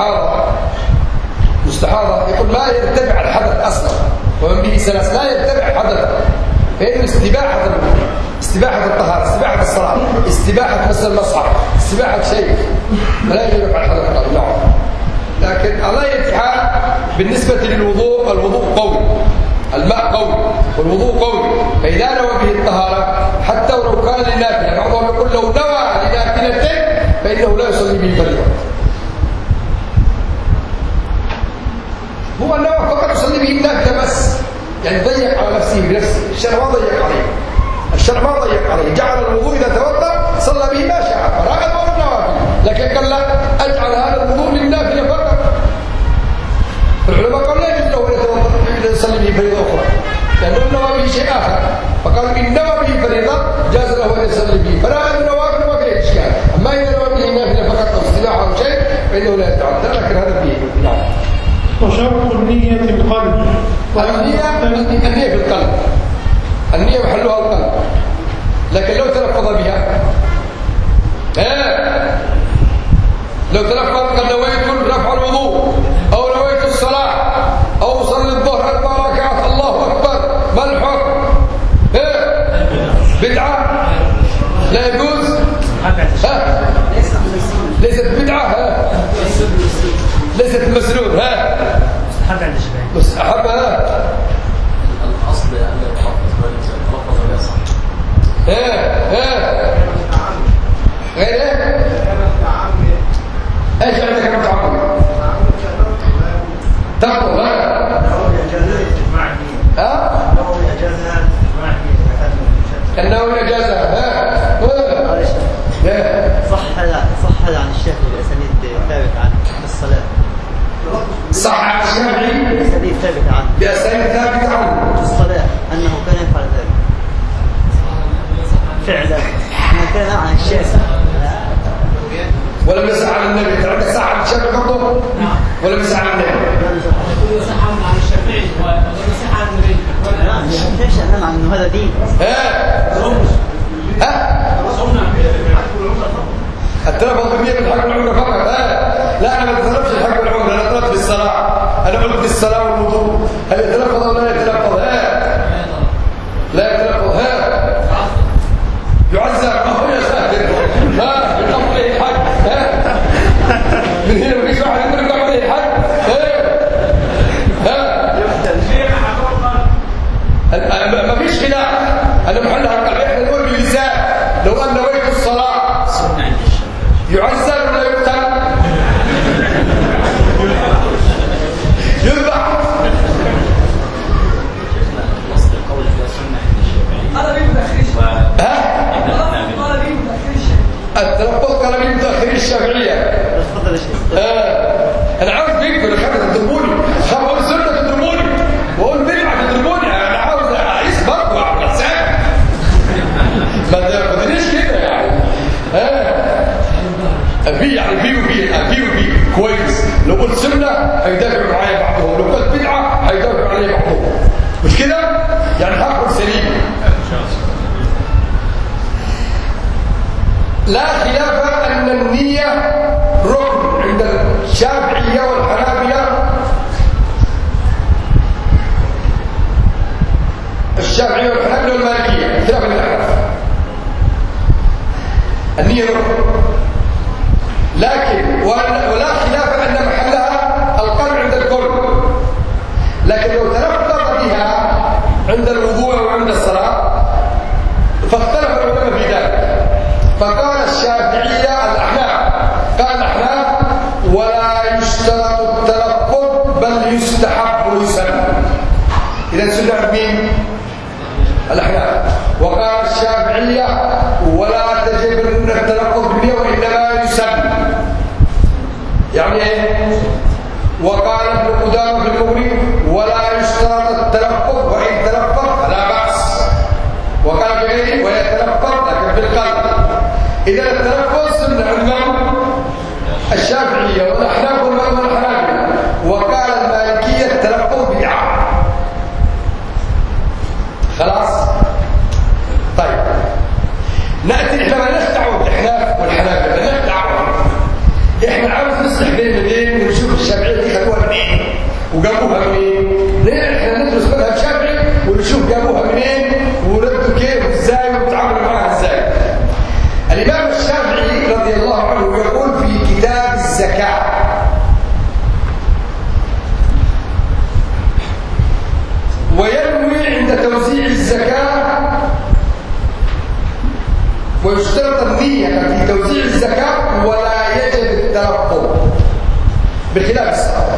كالمستحاضة يقول لا يرتفع الحدث أصلا ومن به سلس، لا يرتفع الحدث، فإنه استباحة الطهارة، استباحة الصلاة، استباحة مس المصحف، استباحة شيء، فلا يرتفع الحدث. نعم. لكن على أي حال بالنسبة للوضوء، الوضوء قوي، الماء قوي والوضوء قوي، فإذا نوى به الطهارة حتى ولو كان للنافلة، بعضهم يقول لو نوى لنافلة فإنه لا يصلي به فريضة. هو النوى فقط يصلي به النافلة بس، يعني ضيق على نفسه بنفسه. الشرع ما ضيق عليه، جعل الوضوء إذا توضأ صلى به ما شاء فرائض أو النوافل، لكن قال لا أجعل هذا الوضوء للنافلة فقط. العلماء قالوا لا يجوز له أن يتوضأ يصلي به فريضة أخرى، لأنه نوى به شيء آخر، فقالوا إن نوى به فريضة جاز له أن يصلي به فرائض النوافل ما فيه إشكال. أما إذا نوى به نافلة فقط أو استباحة أو شيء فإنه لا يتعدى، لكن هذا فيه. نعم. وشرط النية في القلب. النية في القلب، النية محلها القلب، لكن لو تلفظ بها لو تلفظ قد نويت رفع الوضوء أو نويت الصلاة مستحب عند الشافعي. مستحب الاصل ان يتلفظ بها صح. غير ايش عندك يا متعمد؟ تقول انه اجازها صح عن الشافعي باسانيد ثابت عنه الصلاه. صح عن الشافعي باسانيد ثابت عنه في الصلاه انه كان يفعل ذلك فعلا. ما كان عن الشافعي ولم يصح عن النبي. عندك صح عن الشافعي برضه ولم يصح عن النبي. صح عن الشافعي ولم يصح عن النبي. ما كانش اعلان عن انه هذا دين. التلفظ بالنية من حق العمرة فقط. لا انا ما اتلفظش الحق والعمرة، انا اتلفظ في الصلاة. انا قلت في الصلاة والوضوء هل يتلفظ او لا يتلفظ؟ لا يتلفظ. يعزى ما هو يا ساتر. يقف عليه حق. من هنا ما فيش واحد يقول يقف عليه حق. ما فيش خلاف. انا محلها قال احنا نقول باللسان لو ان نويت الصلاة يعزى ولا يقتل؟ يذبح. التلفظ قال من متأخري الشافعية. تفضل يا شيخ. انا عاوز فيكم انا خايف تضربوني، خايف اقول سنة تضربوني واقول بدعة تضربوني. انا عاوز اعيش برضه واعمل حساب. ما تاخدنيش كده يعني. في يعني في كويس. لو قلت سنة هيدافعوا معايا بعضهم، لو قلت بدعة هيدافعوا علي بعضهم. مش كده؟ يعني هاخد سليم. لا خلاف أن النية ركن عند الشافعية والحنابلة. الشافعية والحنابلة والمالكية خلاف الأحناف. النية ركن، لكن ولا خلاف أن محلها القلب عند الكل. لكن لو تلفظ بها عند الوضوء وعند الصلاة فاختلف العلماء في ذلك. فقال الشافعية الأحناف، قال الأحناف ولا يشترط التلفظ بل يستحب ويسن. إذا سنة مين؟ الأحناف. وقال الشافعية ولا تجب التلفظ بالنية وإنما يسن. يعني ايه؟ وقال ابن قدامة في المغني ولا يشترط التلفظ وإن تلفظ فلا بأس. وقال بغيره ويتلفظ لكن بالقلب. إذا التلفظ سنة عندهم الشافعية والأحناف والحنابلة. وقال المالكية التلفظ بدعة. خلاص؟ طيب نأتي احنا ما نخدعوا بالأحناف والحنابلة، ما نخدعوا. احنا عاوز نصلح بين الاثنين ونشوف الشافعية دي خدوها منين وجابوها منين. ليه احنا ندرس مذهب شافعي ونشوف جابوها منين وردوا كيف وازاي وتعاملوا معاها ازاي. الإمام الشافعي رضي الله عنه يقول في كتاب الزكاة وينوي عند توزيع الزكاة ويشترط النية في توزيع الزكاة ولا يجب التلفظ بخلاف الصلاة.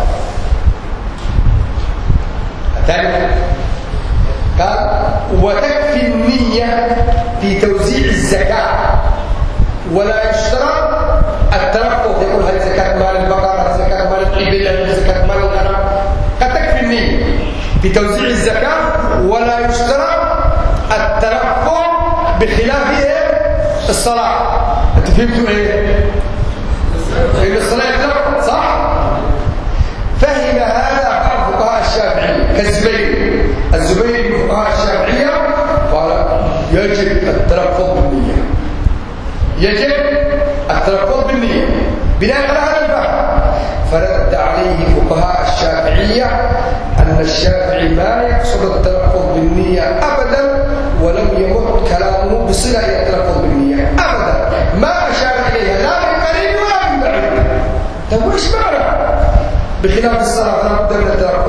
الثاني قال وتكفي النية في توزيع الزكاة ولا يشترط التلفظ. يقول هذه زكاة مال البقر، هذه زكاة مال الإبل، هذه زكاة مال الغنم. قد تكفي النية في توزيع الزكاة ولا يشترط التلفظ بخلاف ايه؟ الصلاة. انتوا فهمتوا ايه؟ ان الصلاة يتلفظ صح؟ فهم هذا بعض فقهاء الشافعية كالزبيري من فقهاء الشافعية قال يجب التلفظ بالنية. يجب التلفظ بالنية بناء على هذا الفهم. فرد عليه فقهاء الشافعية أن الشافعي ما يقصد التلفظ بالنية أبدا ولم يمت كلامه بصلة التلفظ بالنية أبدا، ما أشار إليها لا من قريب ولا من بعيد. طيب وإيش معنى؟ بخلاف الصلاة لا بد من التلفظ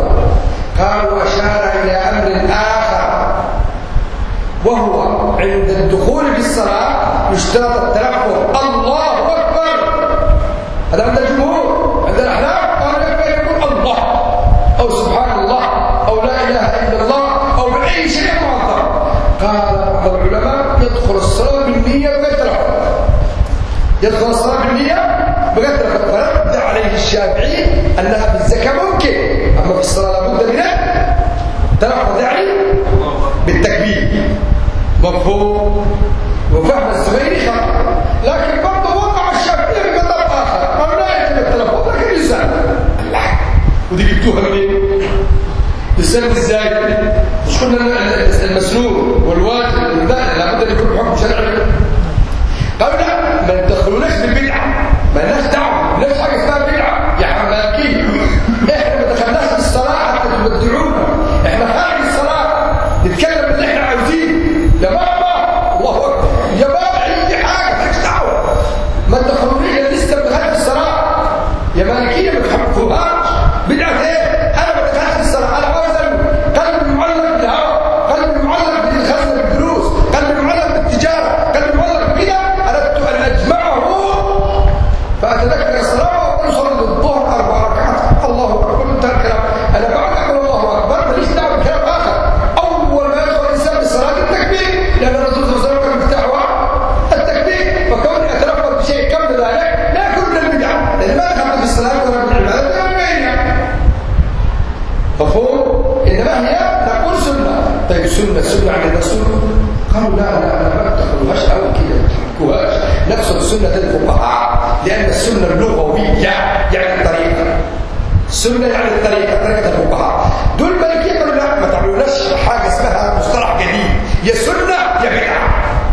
يشترط التلفظ الله أكبر. هذا عند الجمهور. عند الأحناف قالوا يكفي يقول الله أو سبحان الله أو لا إله إلا الله أو بأي شيء معظم. قال بعض العلماء يدخل الصلاة بالنية بقدرة، يدخل الصلاة بالنية بقدرة. فرد عليه الشافعي أنها في الزكاة ممكن، أما في الصلاة لابد من تلفظ يعني بالتكبير. مفهوم؟ وفهم الزبيري خطأ، لكن برضه وقع الشافعي في مذهب آخر قالوا لا يجب التلفظ لكن يسأل. الله، ودي جبتوها منين؟ يسأل ازاي؟ مش قلنا المسنون والواجب والنهي لابد ان يكون بحكم شرعي؟ قالوا لا، ما تدخلوناش بالبدعه، ما لناش دعوه، ليش حاجه اسمها بدعه يا حماكين. احنا ما دخلناش في الصلاه حتى تبدعونا، احنا خارج الصلاه نتكلم اللي احنا عاوزينه. يا بابا الله اكبر، يا بابا اي حاجه مالكش دعوه، ما تدخلونيش لسه بنخالف الصلاه. يا مالكيه ما تحبوهاش بدعه ايه؟ انا ما دخلتش في الصلاه، انا عاوز قلبي معلق بالهواء، قلبي معلق بالخزنه بالدروس، قلبي معلق بالتجاره، قلبي معلق بكذا. اردت ان اجمعه فاتذكر الصلاه واقول صلاه الظهر 4 ركعات الله اكبر انتهى الكلام. انا بعد اقول الله اكبر ماليش دعوه بكلام اخر. اول ما يدخل الانسان بالصلاه التكبير، لان الرسول صلى الله عليه وسلم كان مفتاحها التكبير. فكوني اتلفظ بشيء كم ذلك لا يكون من البدعه، لان ما دخلت في الصلاه ولا في العباده ولا غيرها. مفهوم؟ انما هي نقول سنه. طيب سنه عند الرسول؟ قالوا لا ما تدخلوهاش قوي كده، ما تحركوهاش. نقصد سنه الفقهاء، لان السنه اللغويه يعني الطريقه. السنه يعني الطريقه الفقهاء. دول المالكيه قالوا لا، ما تعملوناش حاجه اسمها مصطلح جديد، يا سنه يا بدعه.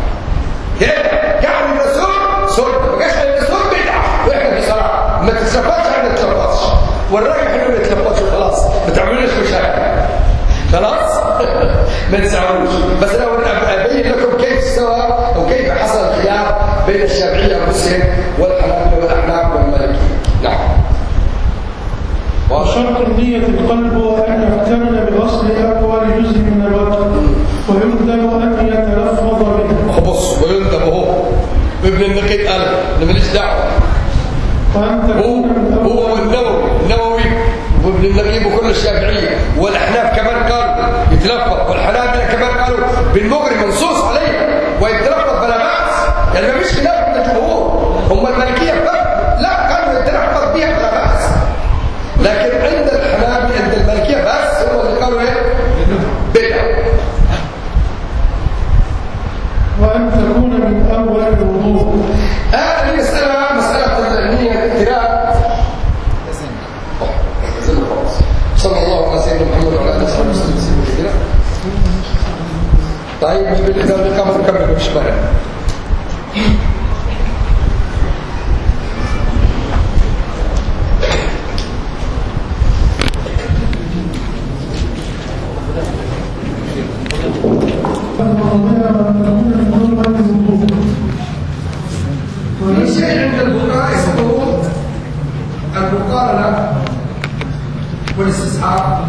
يعني الرسول سنه، ما جاش على الرسول بدعه، واحنا في صلاه ما تتلفظش عن التلفظ. والراجل حلو ما يتلفظش وخلاص، ما تعملوناش مشاكل خلاص. ما تزعلوش. بس انا ابين لكم كيف سوى او كيف حصل الخلاف بين الشافعيه ومسلم والحنابلة والاحناف والمالكيه. نعم. وشرط النية القلب وأن يقترن بأصل أقوال جزء من الوجه، ويندب أن يتلفظ به. بص، ويندب هو ابن النقيب قال انا ماليش دعوه. هو والنووي وابن النقيب وكل الشافعيه والاحناف كمان قالوا يتلفظ، والحنابلة كمان قالوا بالمغري منصوص عليه ويتلفظ بلا بأس، يعني ما فيش خلاف من الجمهور. هم المالكيه لا قالوا يتلفظ بها بلا بأس، لكن عند الحنابلة عند المالكيه بس هم اللي قالوا ايه؟ بدعه. وأن تكون من أول الوضوء. هذه مسألة النية الابتلاء. صلى الله على سيدنا محمد وعلى آله وصحبه وسلم. طيب إذا الإقامة نكمل مش مانع. في شيء عند الفقهاء اسمه المقارنة والاستصحاب.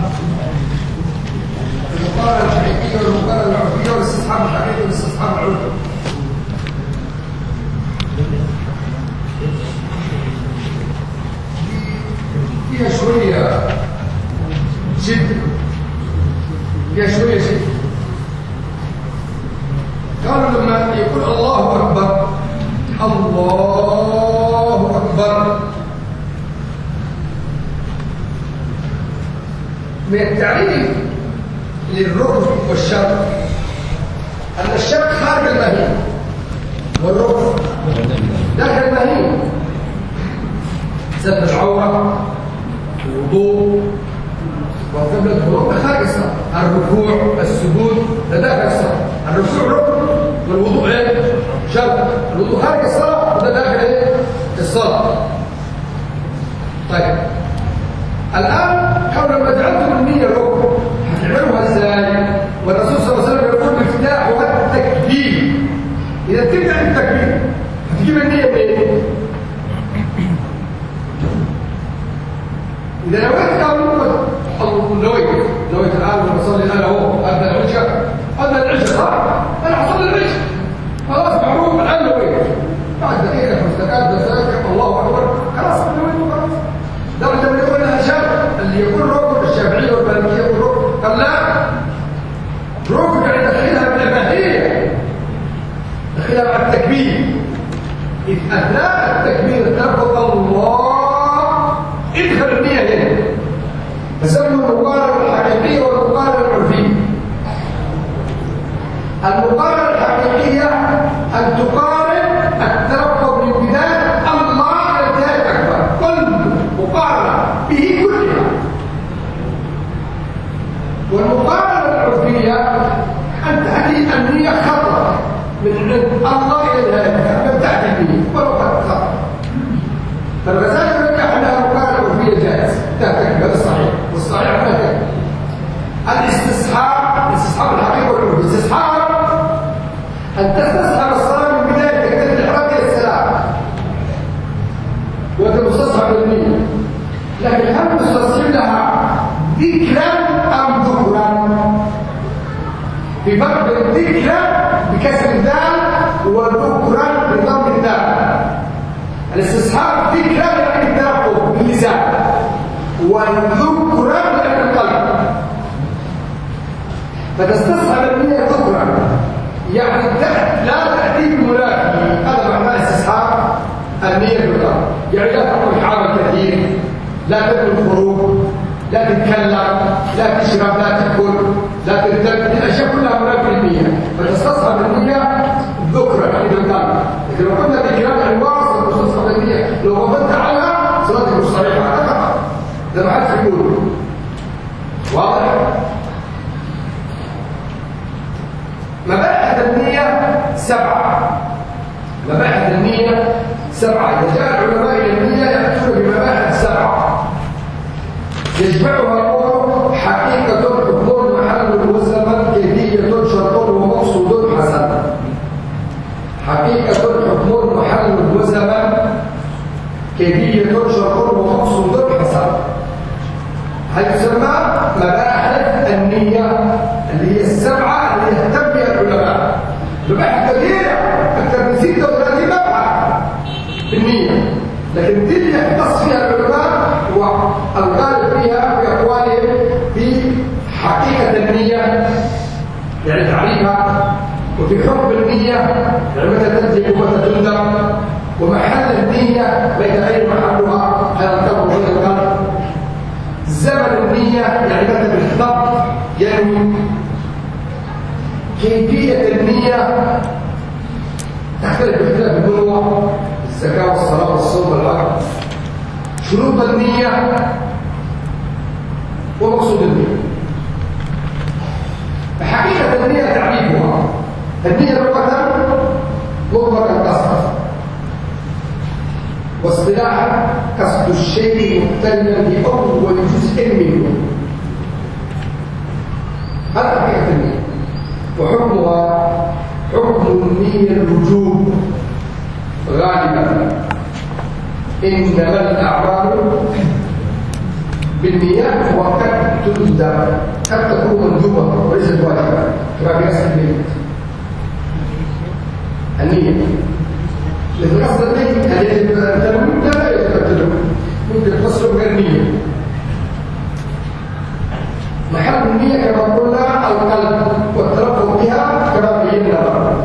المقارنة الحقيقية والمقارنة العرفية والاستصحاب الحقيقي والاستصحاب العرفي. فيها شوية شدة، قالوا لما يقول الله أكبر الله أكبر، من التعريف للركن والشرط أن الشرط خارج المهين والركن داخل المهين. سد العورة، الوضوء، وقبل الوضوء خارج الصلاة. الركوع، السجود ده داخل الصلاة. الركوع ركن والوضوء ايه؟ شرط. الوضوء خارج الصلاة وده داخل ايه؟ الصلاة. طيب الآن قبل ما جعلتم النية ركن هتعملوها ازاي؟ والرسول صلى الله عليه وسلم يقول مفتاحها التكبير. إذا تبدأ بالتكبير هتجيب النية منين؟ إذا نويت الآن لما أصلي الآن أهو أبدأ العشاء صح؟ أنا أصلي العشاء خلاص معروف الآن نويت والمقارنة العرفية أن تأتي النية خطأ من عند الله إلى ذلك لم تأتي النية ولو كانت خطأ. فالغزالي يرجح أنها مقارنة عرفية جائز تأتي هذا صحيح والصحيح ما تأتي. الاستصحاب الحقيقي والعرفي. الاستصحاب أن تستصحب الصلاة من بداية تكبيرة الإحرام إلى السلام وأنت مستصحب النية، لكن هل مستصحب لها ذكرا أم ذكرا؟ في فرق بين ذكرا بكسر الذال وذكرا بضم الذال. الاستصحاب ذكرا يعني التلفظ باللسان والذكرا يعني القلب. فتستصحب النية ذكرا يعني لا تأتي بمنافي. هذا معنى استصحاب النية بالقلب، يعني لا تقول حرام كثير، لا تأكل الخروج، لا تتكلم، لا تشرب، لا تأكل، لا ترتد، الأشياء كلها منافي للنية. فتصحب النية ذكرا يعني بالقلب. لكن لو قلنا ذكرا يعني واصل تصحب النية، لو غضبت عنها صلاتك مش صحيحة، هذا خطأ. ده ما حدش يقول. واضح؟ مباحث النية 7. مباحث النية 7. إذا جاء العلماء إلى النية يأتون بمباحث 7 يجمعها قول حقيقة حكم محل وزمن كيفية شرط ومقصود حسن. حقيقة حكم محل وزمن كيفية شرط ومقصود حسن. هذه تسمى مباحث النية اللي هي 7 اللي يهتم بها العلماء. مباحث كثيرة أكثر من 36 مبحث في النية، لكن دي اللي يختص فيها العلماء والغالب فيها في أقوالهم بحقيقة النية يعني تعريفها، وفي حكم النية يعني متى تنزل ومتى تندم، ومحل النية بين أي محلها هل القلب وغير القلب، زمن النية يعني متى بالضبط ينوي، كيفية النية تختلف باختلاف البلوة، الزكاة والصلاة والصوم والحج، شروط النية ومقصود النية. حقيقة النية تعريفها: النية لغة مطلق القصد، واصطلاحا قصد الشيء مختلفا بأول جزء منه. هذا حقيقة النية. وحكمها حكم النية الوجوب غالبا، إنما الأعمال بالنيات وقد تندم، قد تكون مندوبة وليست واجبة كما في أصل النية. لأن أصل النية هل يجب أن تنوي؟ لا يجب أن تنوي، ممكن تصل غير نية. محل النية كما قلنا القلب والتلفظ بها كما بينا.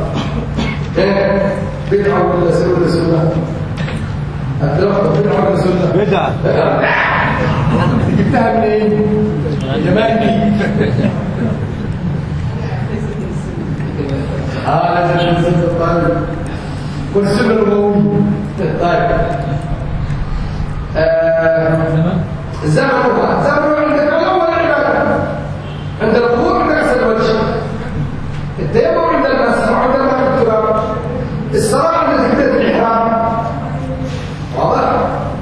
بدعة ولا سنة؟ التلفظ بدعة ولا سنة؟ بدعة. جبتها من ايه؟ جمالي. لازم نسمع الطالب والسنة النبوية. طيب. زمن عندك الأول عبادة، عند الظهور عندك غسل الوجه، التيمم عند المسح وعند التراب، الصلاة عند تكبيرة الإحرام. واضح؟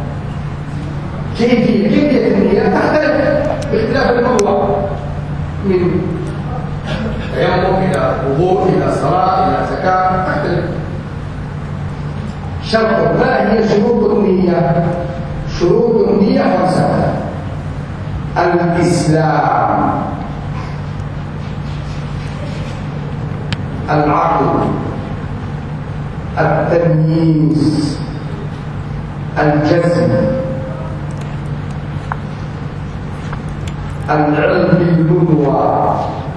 كيفية النية تختلف باختلاف الموضوع، من تيمم إلى وضوء إلى صلاة إلى زكاة تختلف. شرط. ما هي شروط النية؟ شروط النية 5: الإسلام، العقل، التمييز، الجزم، العلم بالبلوى،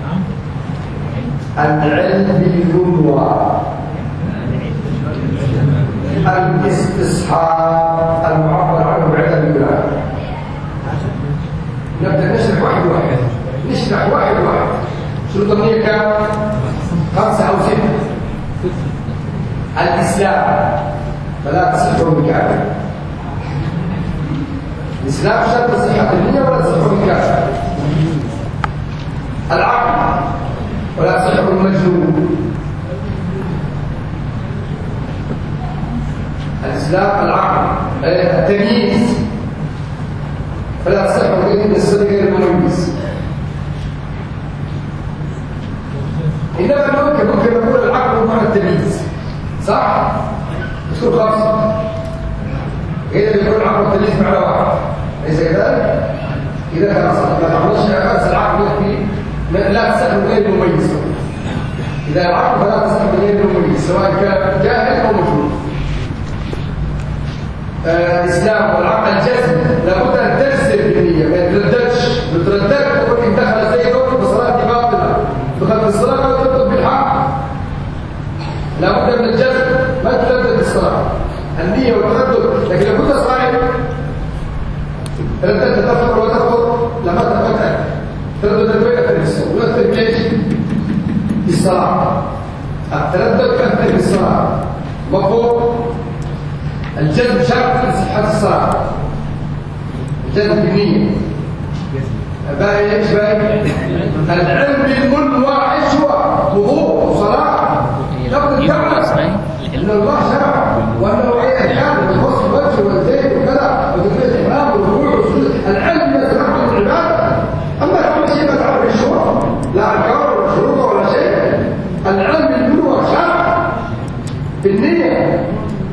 الاستصحاب المعبر عنه بعدم البلاغ. نبدأ نشرح واحد واحد. شروط النية كم؟ 5 أو 6. الإسلام فلا تصح بالكافر. الإسلام شرط صحة النية ولا تصح بالكافر. العقل ولا تصح المجنون. الإسلام العقل التمييز فلا تصح بالنسبة غير المميز. إنما ممكن نقول العقل معنى التمييز صح؟ تكون خاصة إذا بيكون العقل والتمييز معنى واحد ليس كذلك؟ إذا كان أصلا ما تعملش أساس العقل يكفي لا تصح غير المميز. إذا العقل فلا تصح غير المميز سواء كان جاهل أو مجنون. الإسلام والعقل الجزم لابد أن تجزم بالنية ما يترددش بتردد تقول إن دخل زيد فصلاة باطلة دخلت الصلاة ولا تطلب بالحق لابد من الجزم ما تردد الصلاة النية والتردد. لكن لو كنت صاحب ترددت تفطر وتفطر لما تفطر تردد البيت في الصلاة ولا ترجعش في الصلاة. التردد كأثر في الصلاة مفهوم. الجذب شرط لصحة الصلاة. الجذب بالنية باقي ايش باقي؟ العلم بالكل واحد هو وضوء وصلاة لابد تعرف ان الله شرع وانه عين كامل بغسل الوجه والزيت وكذا وتكبير الاحرام والركوع والسجود. العلم يتلقى العبادة. اما كل شيء ما تعرف الشروط لا الكون ولا شروط ولا شيء. العلم بالكل هو شرع بالنية.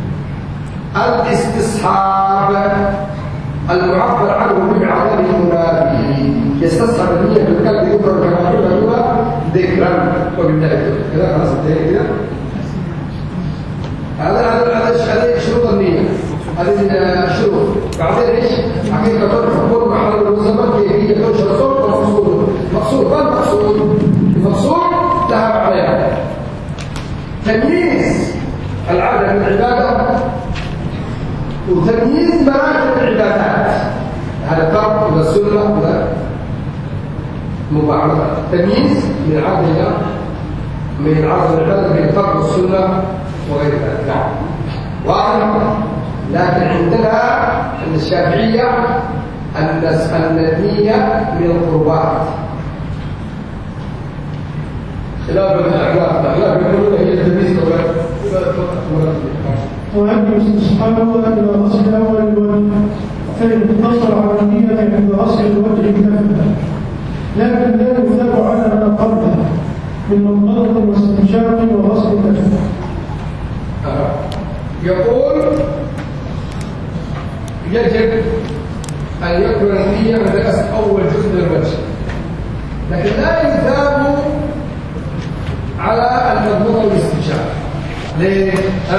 الاستصحاب المعبر عنه بعدم المنافي يستصحب النية بالقلب يذكر كما قلنا الأولى ذكرا وبالتالي كذا خلاص انتهينا كده. هذا شروط النية هذه الشروط. بعدين ايش؟ حقيقة الحكم محل المسمى كيفية تنشر صوت ومقصود. مقصود والمقصود المقصود لها معنيان. تمييز العادة من العبادة وتمييز مراتب العبادات. هذا فرق بين السنة ولا مباشرة. تمييز من العادة من العادة العبادة بين فرق السنة وغير ذلك. واضح. لكن عندنا عند الشافعية النية من القربات. خلاف الأخلاق يقولون هي التمييز ويجب استصحابها إلى غسل أول الوجه فإن اقتصر على النية عند غسل الوجه كفى. لكن لا يثاب على ما قبله من مضمضة واستنشاق وغسل كفى. يقول يجب أن يكون النية عند غسل أول جزء من الوجه لكن لا يثاب على المضمضة والاستنشاق. ليه؟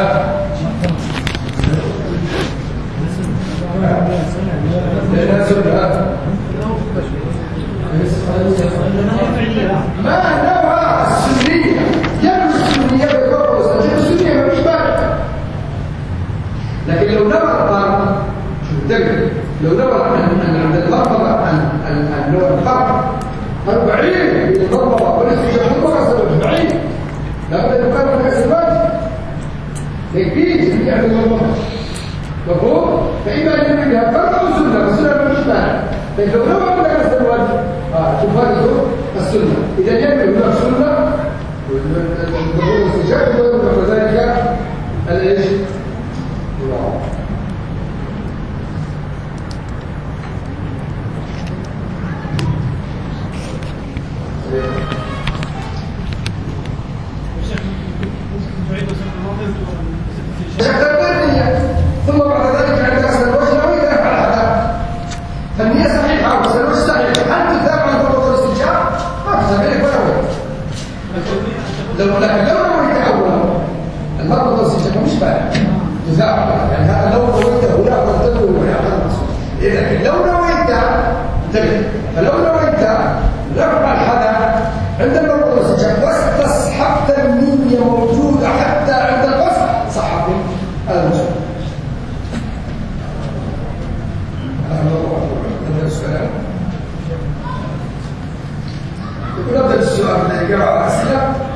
ما نوع السنية يبدو السنية بالكفر والسنية السنية مش بارد. لكن لو نوع الضرب شو الدقل لو نوع أن عند الضربة النوع الضرب 40 الضربة والاستجابة بعيد لابد أن يقام بكأس الوجه يكفيه يعني الضربة مفهوم؟ فإما أن يكون بها فرق أو سنة والسنة مش معنى. لكن لو نوع من كأس الوجه شوف هذا السنة إذا يمكن هناك سنة والضرورة والاستجابة ويذكر ذلك الإيش؟ ثم بعد ذلك عند غسل الوجه لو يدرك على هذا فالنية صحيحة وغسل الوجه صحيح. هل تثاب عن ضرورة الاستنشاق؟ ما تثاب عليك ولا وين. لكن لو نويت أولا المرض والاستنشاق مش فاهم تثاب يعني هذا لو نويت هنا فلتدعو هنا هذا المقصود. لكن لو نويت انتبه فلو نويت رفع الحدث عند المرض والاستنشاق واستصحبت النية موجودة حتى عند الغسل صحبت هذا المقصود. يقول أبدأ السؤال من الإجابة على الأسئلة